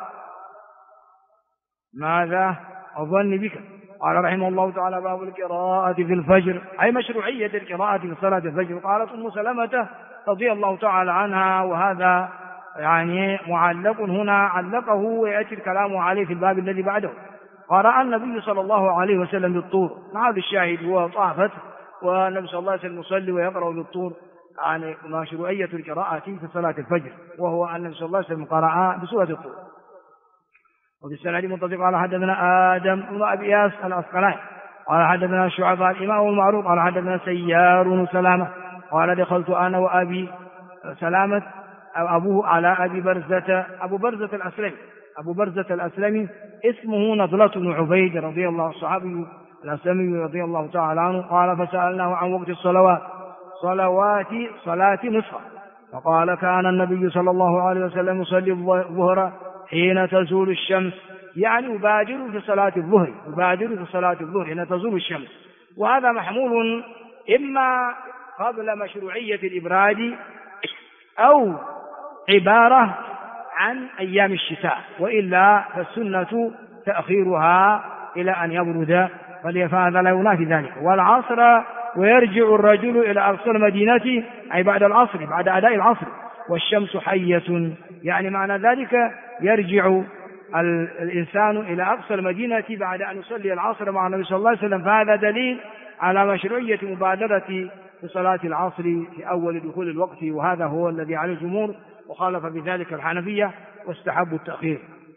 ماذا أظن بك؟ قال رحمه الله تعالى باب القراءة في الفجر، أي مشروعية القراءة في صلاة الفجر. قالت أم سلمة رضي الله تعالى عنها، وهذا يعني معلق هنا، علقه ويأتي الكلام عليه في الباب الذي بعده. قرأ النبي صلى الله عليه وسلم بالطور، هذا الشاهد هو طافت، والنبي صلى الله عليه وسلم يصلي ويقرأ بالطور، يعني مشروعية القراءة في صلاة الفجر، وهو أن النبي صلى الله عليه وسلم قرأ بسورة الطور. وفي السنة متصل قال حدثنا آدم بن أبي إياس العسقلاني قال حدثنا شعبة الإمام المعروف قال حدثنا سيار بن سلامة قال دخلت أنا وأبي سلامة أبوه على أبي برزة، أبو برزة الأسلمي اسمه نضلة بن عبيد رضي الله الصحابي الأسلمي رضي الله تعالى عنه. قال فسألناه عن وقت الصلوات صلاة نصف، فقال كان النبي صلى الله عليه وسلم يصلي الظهر حين تزول الشمس، يعني يبادر في صلاة الظهر حين تزول الشمس. وهذا محمول إما قبل مشروعية الإبراد أو عبارة عن أيام الشتاء، وإلا فالسنة تأخيرها إلى أن يبرد، فهذا لا ينافي ذلك. والعصر ويرجع الرجل إلى أقصى المدينة، أي بعد العصر، بعد أداء العصر، والشمس حية، يعني معنى ذلك يرجع الإنسان إلى أقصى المدينة بعد أن يصلي العصر مع النبي صلى الله عليه وسلم. فهذا دليل على مشروعية مبادرة في صلاة العصر في أول دخول الوقت، وهذا هو الذي عليه الجمهور، وخالف بذلك الحنفية واستحبوا التأخير.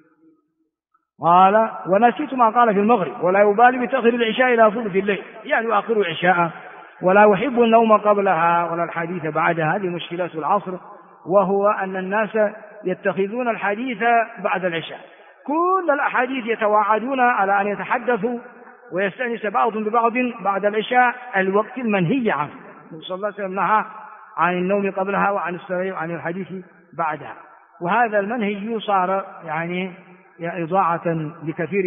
قال ونسيت ما قال في المغرب ولا يبالي بتأخير العشاء إلى ثلث الليل، يعني يؤخر العشاء ولا يحب النوم قبلها ولا الحديث بعدها. هذه مشكلة العصر، وهو أن الناس يتخذون الحديث بعد العشاء، كل الأحاديث يتواعدون على أن يتحدثوا ويستأنس بعضهم ببعض بعد العشاء، الوقت المنهي عنه. النبي صلى الله عليه وسلم نهى عن النوم قبلها وعن السرير وعن الحديث بعدها، وهذا المنهي صار يعني إضاعة لكثير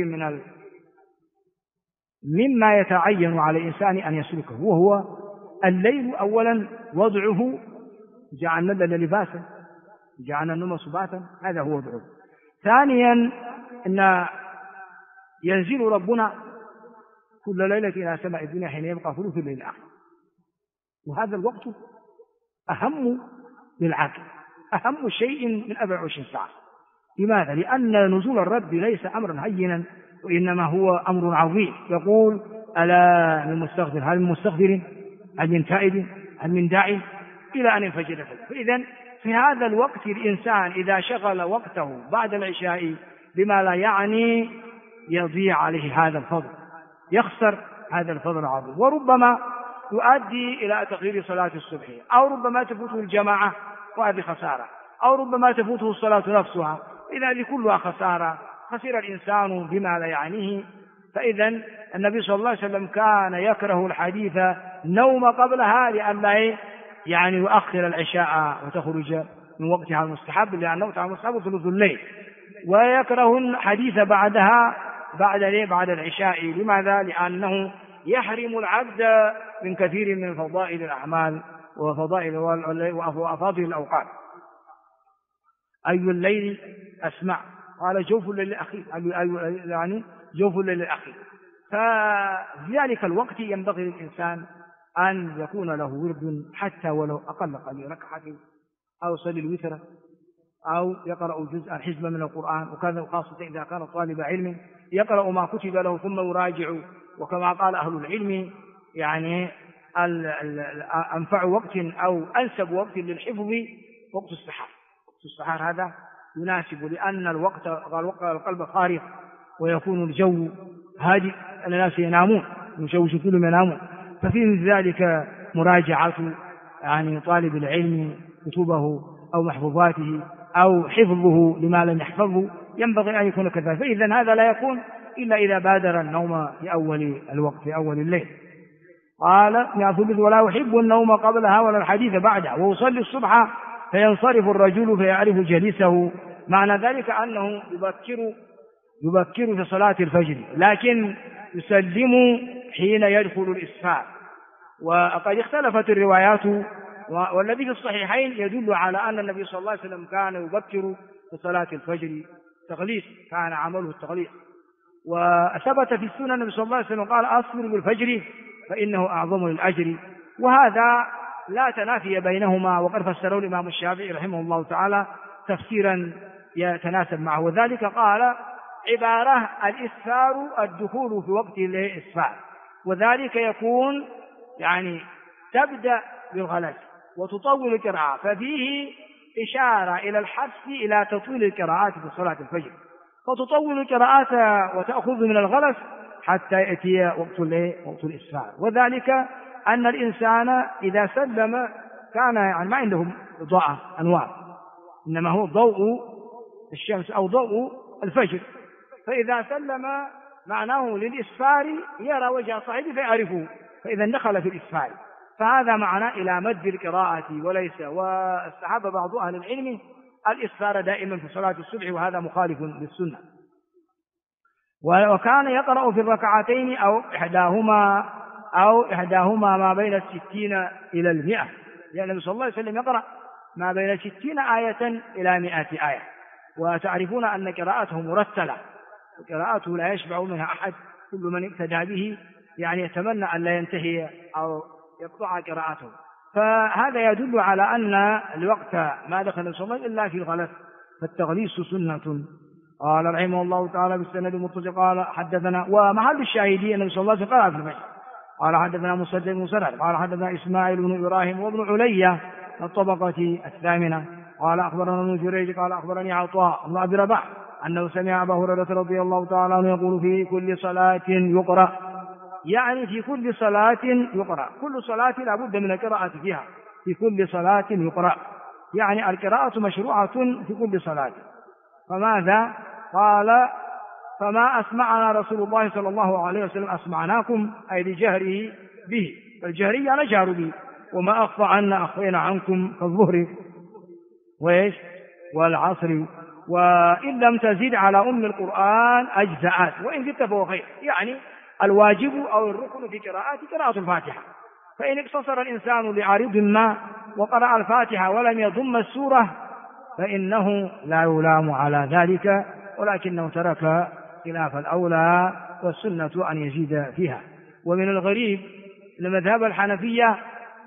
مما يتعين على الإنسان أن يسلكه، وهو الليل أولا وضعه جعلنا الليل لباسا جعلنا النوم سباتا، هذا هو وضعه. ثانيا أن ينزل ربنا كل ليلة إلى سماء الدنيا حين يبقى ثلث الليل الآخر، وهذا الوقت أهم للعاقل، أهم شيء من 24 ساعة. لماذا؟ لأن نزول الرب ليس أمرا هينا، وإنما هو أمر عظيم. يقول ألا من مستغفر، هل من مستغفر، هل من تائب، هل من داعي، إلى أن ينفجر الفجر. فإذا في هذا الوقت الإنسان إذا شغل وقته بعد العشاء بما لا يعني يضيع عليه هذا الفضل، يخسر هذا الفضل العظيم، وربما يؤدي إلى تغيير صلاة الصبح، أو ربما تفوته الجماعة وهذه خسارة، أو ربما تفوته الصلاة نفسها، إذا هذه كلها خسارة، خسر الإنسان بما لا يعنيه. فإذا النبي صلى الله عليه وسلم كان يكره الحديث نوم قبلها لئلا يعني يؤخر العشاء وتخرج من وقتها المستحب، لأن وقتها المستحب ثلث الليل، ويكره الحديث بعدها بعد العشاء. لماذا؟ لأنه يحرم العبد من كثير من فضائل الأعمال وفضائل الأوقات. أي الليل أسمع، قال جوف الليل الأخير، يعني جوف الليل الأخير. فذلك الوقت ينبغي للإنسان أن يكون له ورد حتى ولو أقل قليل ركعة، أو يصلي الوتر، أو يقرأ جزءا حزبا من القرآن، وكذا خاصة إذا كان طالب علم يقرأ ما كتب له ثم يراجع. وكما قال أهل العلم يعني أنفع وقت أو أنسب وقت للحفظ وقت السحار هذا يناسب، لأن القلب خارق ويكون الجو هادئ، الناس ينامون، يشوش كلهم ينامون، ففي مثل ذلك مراجعة يعني طالب العلم كتبه أو محفوظاته أو حفظه لما لم يحفظه، ينبغي أن يكون كذلك. فإذا هذا لا يكون إلا إذا بادر النوم في أول الوقت في أول الليل. قال ولا يحب النوم قبلها ولا الحديث بعدها، ويصلي الصبح فينصرف الرجل فيعرف جليسه. معنى ذلك أنه يبكر في صلاة الفجر، لكن يسلم حين يدخل الإسفار. وقد اختلفت الروايات، والذي في الصحيحين يدل على أن النبي صلى الله عليه وسلم كان يبكر في صلاة الفجر تغليس، كان عمله التغليس. وثبت في السنة النبي صلى الله عليه وسلم قال أصبر بالفجر فإنه أعظم للأجر، وهذا لا تنافي بينهما، وقد فسره الإمام الشافعي رحمه الله تعالى تفسيرا يتناسب معه، وذلك قال عبارة الإسفار الدخول في وقت الإسفار، وذلك يكون يعني تبدأ بالغلس وتطول القراءة، ففيه إشارة إلى الحث إلى تطويل القراءات في صلاة الفجر، فتطول القراءات وتأخذ من الغلس حتى يأتي وقت الإسفار. وذلك أن الإنسان إذا سلم كان يعني ما عندهم إضاءة أنوار، إنما هو ضوء الشمس أو ضوء الفجر، فإذا سلم معناه للإسفار يرى وجه صاحبه فيعرفه، فإذا دخل في الإسفار، فهذا معنى إلى مد القراءة وليس. واستحب بعض أهل العلم الإسفار دائما في صلاة الصبح، وهذا مخالف للسنة. وكان يقرأ في الركعتين أو إحداهما ما بين 60 إلى 100، لأن النبي صلى الله عليه وسلم يقرأ ما بين 60 آية إلى 100 آية. وتعرفون أن قراءته مرتلة، وقراءته لا يشبع منها أحد، كل من اقتدى به يعني يتمنى أن لا ينتهي أو يقطع قراءته. فهذا يدل على أن الوقت ما دخل الصلاة إلا في الغلس، فالتغليس سنة. قال رحمه الله تعالى بالسند المتصل قال حدثنا، ومحل الشاهدين النبي صلى الله عليه وسلم قال في الفجر قال حدثنا مسدد بن مسرد قال حدثنا إسماعيل بن إبراهيم وابن علية الطبقة الثامنة قال أخبرنا ابن جريج قال أخبرني عطاء بن أبي رباح أنه سمع أبا هريرة رضي الله تعالى عنه يقول في كل صلاة يقرأ، يعني في كل صلاة يقرأ، كل صلاة لا بد من القراءة فيها، في كل صلاة يقرأ، يعني القراءة مشروعة في كل صلاة. فماذا قال؟ فما أسمعنا رسول الله صلى الله عليه وسلم أسمعناكم، أي لجهره به، فالجهرية نجهر به، وما أخفى عنا أخفينا عنكم كالظهر والعصر، وإن لم تزيد على أم القرآن أجزأت، وإن زدت فهو خير. يعني الواجب أو الركن في قراءة الفاتحة، فإن اقتصر الإنسان لعارض ما وقرأ الفاتحة ولم يضم السورة فإنه لا يلام على ذلك، ولكنه ترك خلاف الأولى، والسنة أن يزيد فيها. ومن الغريب لمذهب الحنفية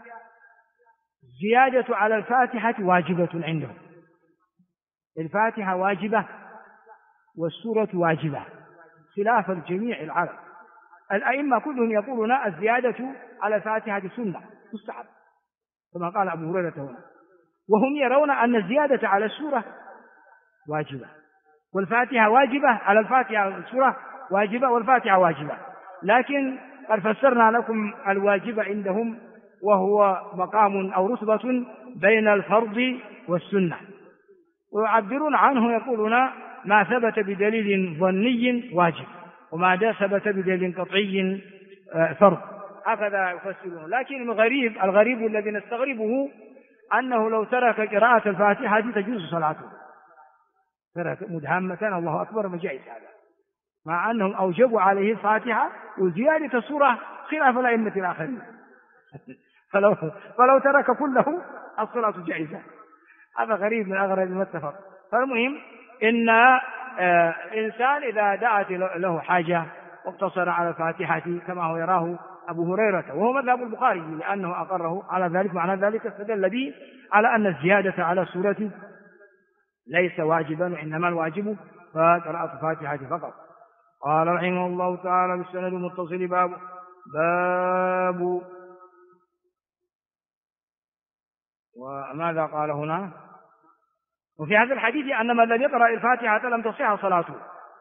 زيادة على الفاتحة واجبة عندهم، الفاتحة واجبة والسورة واجبة خلاف الجميع العرب. الأئمة كلهم يقولون الزيادة على الفاتحة سنة مستحب كما قال أبو هريرة هنا، وهم يرون أن الزيادة على السورة واجبة، والفاتحة واجبة على الفاتحة، السورة واجبة والفاتحة واجبة. لكن قد فسرنا لكم الواجب عندهم وهو مقام أو رتبة بين الفرض والسنة، ويعبرون عنه يقولون ما ثبت بدليل ظني واجب، وما ثبت بدليل قطعي فرض، هكذا يفسرون. لكن الغريب الذي نستغربه أنه لو ترك قراءة الفاتحة تجوز صلاته، ترك مدهمة الله أكبر مجائز هذا، مع أنهم أوجبوا عليه الفاتحة وزيادة السورة خلاف الأئمة الآخرين فلو ترك كله الصلاة جائزة. هذا غريب من أغرب ما اتفق. فالمهم إن إنسان إذا دعت له حاجة واقتصر على الفاتحة كما هو يراه أبو هريرة، وهو مذهب البخاري لأنه أقره على ذلك، معنى ذلك استدل به على أن الزيادة على السورة ليس واجبا، وإنما الواجب فقراءة الفاتحة فقط. قال رحمه الله تعالى بالسند المتصل باب وماذا قال هنا؟ وفي هذا الحديث أن من لم يقرأ الفاتحة لم تصح صلاته،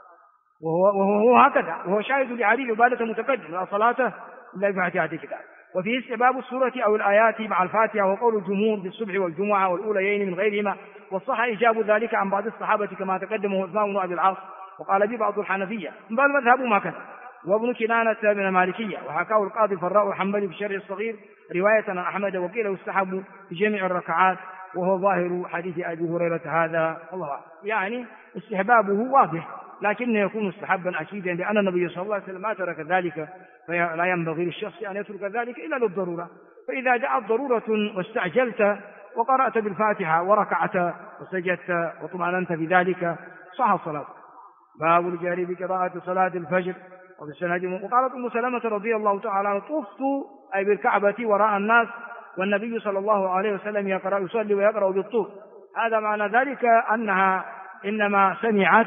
وهو هكذا، وهو شاهد لحديث عبادة متقدم لا صلاة إلا بفاتحة الكتاب. وفيه استحباب السورة أو الآيات مع الفاتحة، وقول الجمهور بالصبح والجمعة والأوليين من غيرهما، والصح إيجاب ذلك عن بعض الصحابة كما تقدمه عثمان بن أبي العاص، وقال به بعض الحنفية، بل مذهبهم هكذا، وابن كنانة من المالكية، وحكاه القاضي الفراء الحنبلي في الشرح الصغير رواية عن أحمد، وقيل يستحب في جميع الركعات، وهو ظاهر حديث أبي هريرة هذا، الله أعلم. يعني استحبابه واضح، لكنه يكون مستحبا أكيدا، لأن النبي صلى الله عليه وسلم ما ترك ذلك، فلا ينبغي للشخص أن يترك ذلك إلا للضرورة. فإذا جاءت ضرورة واستعجلت وقرأت بالفاتحة وركعت وسجدت وطمأننت بذلك صح الصلاة. باب الجهر بقراءة صلاة الفجر. وقالت أم سلمة رضي الله تعالى عنها: طفت أي بالكعبة وراء الناس والنبي صلى الله عليه وسلم يصلي ويقرأ بالطور. هذا معنى ذلك أنها إنما سمعت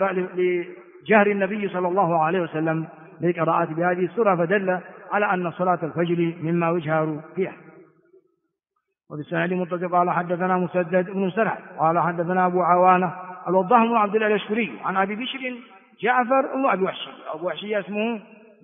لجهر النبي صلى الله عليه وسلم لقراءة بهذه السورة، فدل على أن صلاة الفجر مما يجهر فيها. وبالسند متصل قال حدثنا مسدد بن سرح قال حدثنا أبو عوانة الوضاح بن عبد الله الأشكري عن أبي بشر جعفر بن أبي وحشي، أبو وحشي اسمه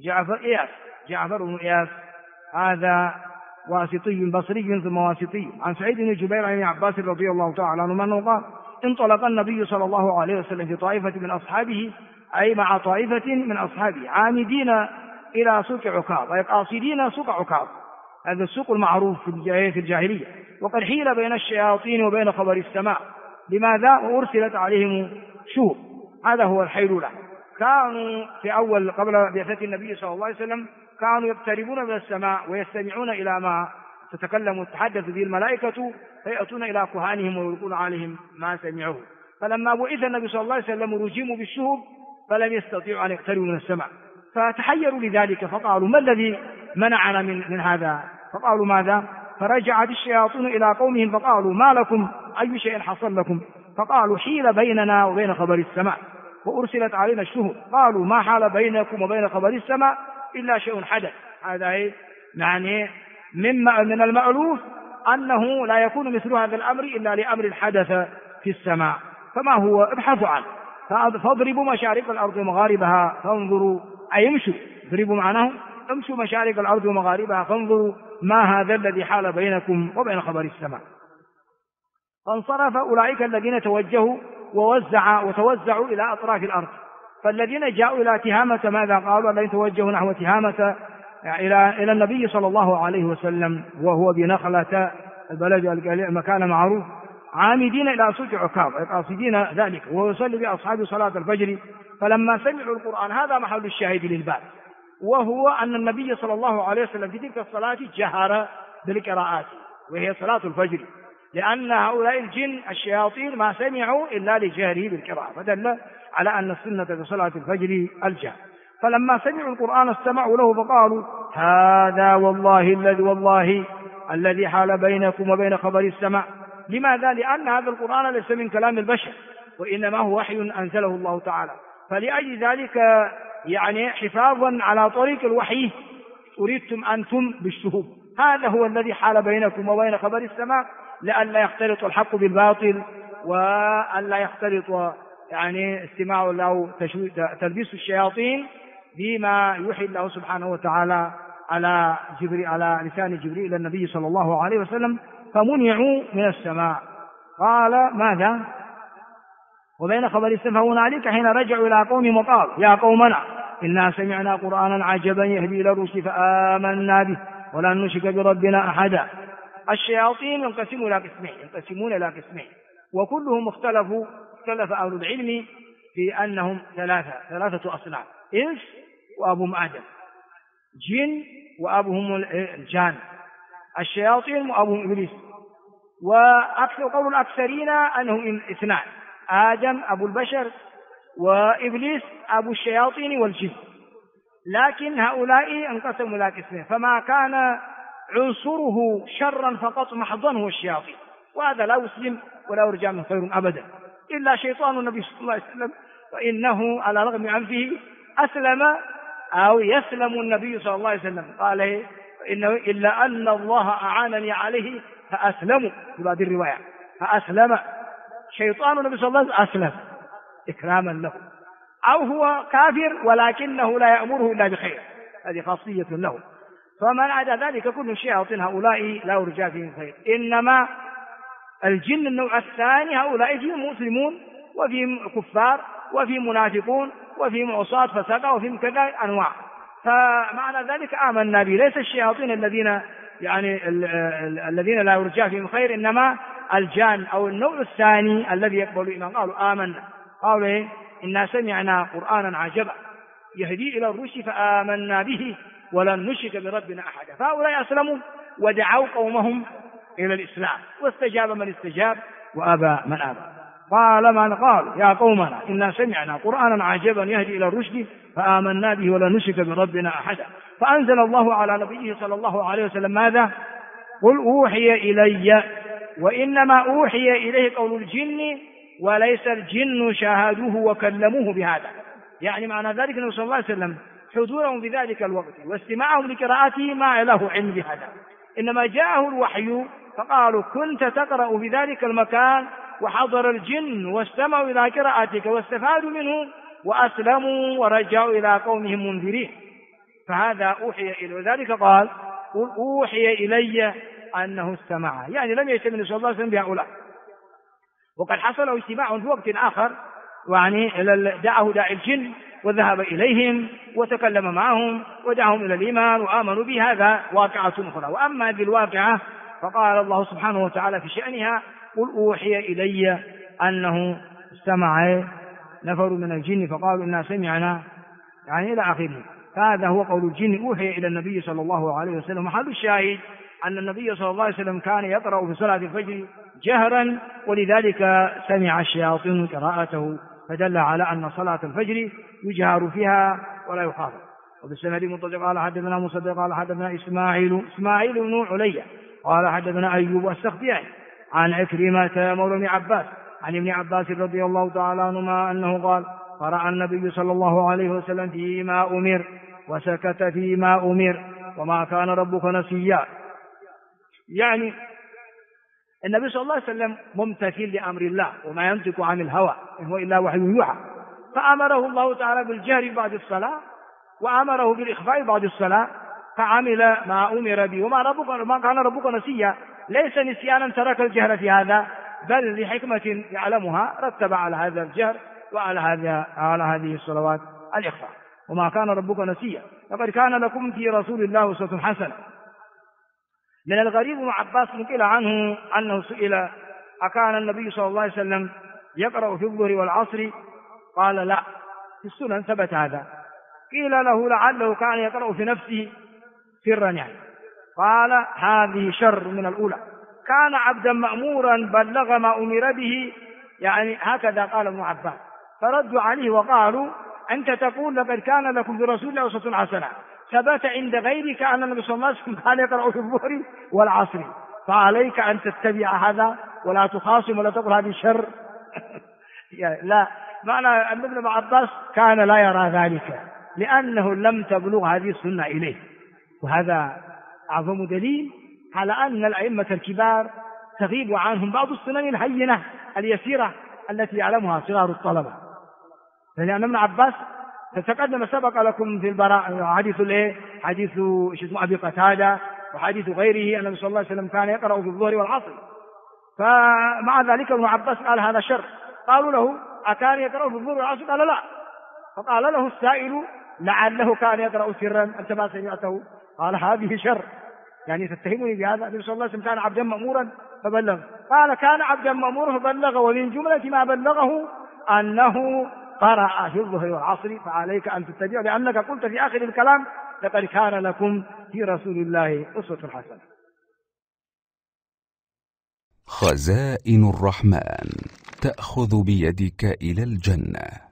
جعفر بن إياس، هذا واسطي بصري ثم واسطي، عن سعيد بن جبير عن عباس رضي الله تعالى عنه أنه قال: انطلق النبي صلى الله عليه وسلم في طائفة من أصحابه، أي مع طائفة من أصحابه، عامدين إلى سوق عكاظ، أي قاصدين سوق عكاظ، هذا السوق المعروف في الجاهلية، وقد حيل بين الشياطين وبين خبر السماء. لماذا؟ وأرسلت عليهم شهب، هذا هو الحيل له. كانوا في أول قبل بعثة النبي صلى الله عليه وسلم كانوا يقتربون من السماء ويستمعون إلى ما تتكلم وتتحدث به الملائكة، فيأتون إلى كهانهم ويلقون عليهم ما سمعوه. فلما بعث النبي صلى الله عليه وسلم رجموا بالشهب فلم يستطيعوا أن يقتربوا من السماء، فتحيروا لذلك، فقالوا: ما الذي منعنا من هذا؟ فقالوا: ماذا؟ فرجعت الشياطين إلى قومهم فقالوا: ما لكم؟ أي شيء حصل لكم؟ فقالوا: حيل بيننا وبين خبر السماء وأرسلت علينا الشهب. قالوا: ما حال بينكم وبين خبر السماء إلا شيء حدث. هذا يعني من المألوف أنه لا يكون مثل هذا الأمر إلا لأمر حدث في السماء. فما هو؟ ابحثوا عنه، فاضربوا مشارق الأرض ومغاربها فانظروا، أي امشوا، اضربوا معناه امشوا مشارق الأرض ومغاربها فانظروا ما هذا الذي حال بينكم وبين خبر السماء. فانصرف أولئك الذين توجهوا وتوزعوا إلى أطراف الأرض. فالذين جاءوا إلى تهامة ماذا قالوا؟ الذين توجهوا نحو تهامة إلى النبي صلى الله عليه وسلم وهو بنخلة، البلد المكان معروف، عامدين إلى سوق عكاظ، قاصدين ذلك، وهو يصلي بأصحابه صلاة الفجر. فلما سمعوا القرآن، هذا محل الشاهد للباب، وهو أن النبي صلى الله عليه وسلم في تلك الصلاة جهر بالقراءات، وهي صلاة الفجر، لأن هؤلاء الجن الشياطين ما سمعوا إلا لجهره بالقراءة، فدل على أن السنة في صلاة الفجر الجهر. فلما سمعوا القرآن استمعوا له فقالوا: هذا والله الذي حال بينكم وبين خبر السماء. لماذا؟ لأن هذا القرآن ليس من كلام البشر، وإنما هو وحي أنزله الله تعالى. فلأجل ذلك يعني حفاظا على طريق الوحي أريدتم أنتم بالشهود، هذا هو الذي حال بينكم وبين خبر السماء، لئلا يختلط الحق بالباطل، وألا يختلط يعني استماع له تلبيس الشياطين بما يوحي الله سبحانه وتعالى على لسان جبريل إلى النبي صلى الله عليه وسلم، فمنعوا من السماء. قال: ماذا؟ وبين خبر السماء. هنالك حين رجعوا إلى قومهم وقالوا: يا قومنا إنا سمعنا قرآنا عجبا يهدي إلى الرشد فآمنا به ولن نشرك بربنا أحدا. الشياطين ينقسمون إلى قسمين، وكلهم اختلف أهل العلم في أنهم ثلاثة أصناف: إنس وأبوهم آدم، جن وأبوهم الجان، الشياطين وأبوهم إبليس. وقول الأكثرين أنهم اثنان: آدم أبو البشر وإبليس أبو الشياطين والجن. لكن هؤلاء انقسموا إلى قسمين، فما كان عنصره شرا فقط محضا هو الشياطين، وهذا لا يسلم ولا يرجع من خير أبدا، إلا شيطان النبي صلى الله عليه وسلم، فإنه على رغم عنفه أسلم أو يسلم النبي صلى الله عليه وسلم. قال: إنه إلا أن الله أعانني عليه فأسلم، في بعض الرواية فأسلم. شيطان النبي صلى الله عليه وسلم أسلم إكراما له، أو هو كافر ولكنه لا يأمره إلا بخير، هذه خاصية له. فمن عدا ذلك كل الشياطين هؤلاء لا يرجى فيهم خير. إنما الجن النوع الثاني هؤلاء فيهم مسلمون وفيهم كفار وفيهم منافقون وفيهم عصاة فسقة وفيهم كذا أنواع. فمعنى ذلك آمنا به، ليس الشياطين الذين يعني الذين لا يرجى فيهم خير، إنما الجان أو النوع الثاني الذي يقبل الإيمان. قالوا آمنا، قالوا إيه؟ إنا سمعنا قرآنا عجبا يهدي إلى الرشد فآمنا به ولن نشرك بربنا أحدا. فهؤلاء أسلموا ودعوا قومهم إلى الإسلام، واستجاب من استجاب وأبى من أبى. قال من قال يا قومنا إنا سمعنا قرآنا عجبا يهدي إلى الرشد فآمنا به ولن نشرك بربنا أحدا. فأنزل الله على نبيه صلى الله عليه وسلم ماذا؟ قل أوحي إلي، وإنما أوحي إليه قول الجن وليس الجن شاهدوه وكلموه بهذا. يعني معنى ذلك أنه صلى الله عليه وسلم حضورهم في ذلك الوقت واستماعهم لقراءته ما له علم بهذا، إنما جاءه الوحي فقالوا كنت تقرأ في ذلك المكان وحضر الجن واستمعوا إلى قراءتك واستفادوا منه وأسلموا ورجعوا إلى قومهم منذرين. فهذا أوحي إليه، وذلك قال قل أوحي إلي أنه استمع، يعني لم يجتمع صلى الله عليه وسلم بهؤلاء. وقد حصل اجتماع في وقت آخر، يعني دعاه داعي الجن وذهب إليهم وتكلم معهم ودعاهم إلى الإيمان وآمنوا به، هذا واقعة أخرى. وأما هذه الواقعة فقال الله سبحانه وتعالى في شأنها قل أوحي إلي أنه استمع نفر من الجن فقالوا إنا سمعنا، يعني إلى آخره. فهذا هو قول الجن أوحي إلى النبي صلى الله عليه وسلم. محل الشاهد أن النبي صلى الله عليه وسلم كان يقرأ في صلاة الفجر جهرا، ولذلك سمع الشياطين قراءته، فدل على أن صلاة الفجر يجهر فيها ولا يخافت. وبالسند المتصل قال حدثنا مصدق قال حدثنا إسماعيل بن علي قال حدثنا أيوب السختياني عن عكرمة مولى بن عباس عن ابن عباس رضي الله تعالى عنهما أنه قال قرأ النبي صلى الله عليه وسلم فيما أمر وسكت فيما أمر وما كان ربك نسيا. يعني النبي صلى الله عليه وسلم ممتثل لأمر الله وما ينطق عن الهوى إن هو إلا وحي يوحى، فأمره الله تعالى بالجهر بعد الصلاة وأمره بالإخفاء بعد الصلاة، فعمل ما أمر به وما كان ربك نسيا. ليس نسيانا ترك الجهر في هذا، بل لحكمة يعلمها رتب على هذا الجهر وعلى هذه الصلوات الإخفاء. وما كان ربك نسيا. لقد كان لكم في رسول الله أسوة حسنة. من الغريب ابن عباس نقل عنه أنه سئل أكان النبي صلى الله عليه وسلم يقرأ في الظهر والعصر؟ قال لا، في السنن ثبت هذا. قيل له لعله كان يقرأ في نفسه سرا، يعني قال هذه شر من الأولى، كان عبدا مأمورا بلغ ما أمر به، يعني هكذا قال ابن عباس. فردوا عليه وقالوا أنت تقول لقد كان لكم برسول الله أسوة حسنة، ثبت عند غيرك أن النبي صلى الله عليه وسلم كان يقرأ في الظهر والعصر، فعليك أن تتبع هذا ولا تخاصم ولا تقول هذه شر. لا، معنى أن ابن عباس كان لا يرى ذلك لأنه لم تبلغ هذه السنة إليه. وهذا أعظم دليل على أن الأئمة الكبار تغيب عنهم بعض السنن الهينة اليسيرة التي يعلمها صغار الطلبة. لأن ابن عباس تتقدم سبق لكم في البراء حديث أبي قتادة وحديث غيره أن النبي صلى الله عليه وسلم كان يقرأ في الظهر والعصر. فمع ذلك ابن عباس قال هذا شر. قالوا له أكان يقرأ في الظهر والعصر؟ قال لا. فقال له السائل لعله كان يقرأ سرا أنت ما سمعته؟ قال هذه شر، يعني تتهمني بهذا؟ النبي صلى الله عليه وسلم كان عبدا مأمورا فبلغ. قال كان عبدا مأمورا فبلغ، ومن جملة ما بلغه أنه قرأ في الظهر والعصر، فعليك أن تتبع، لأنك قلت في آخر الكلام لقد كان لكم في رسول الله أسوة حسنة. خزائن الرحمن تأخذ بيدك إلى الجنة.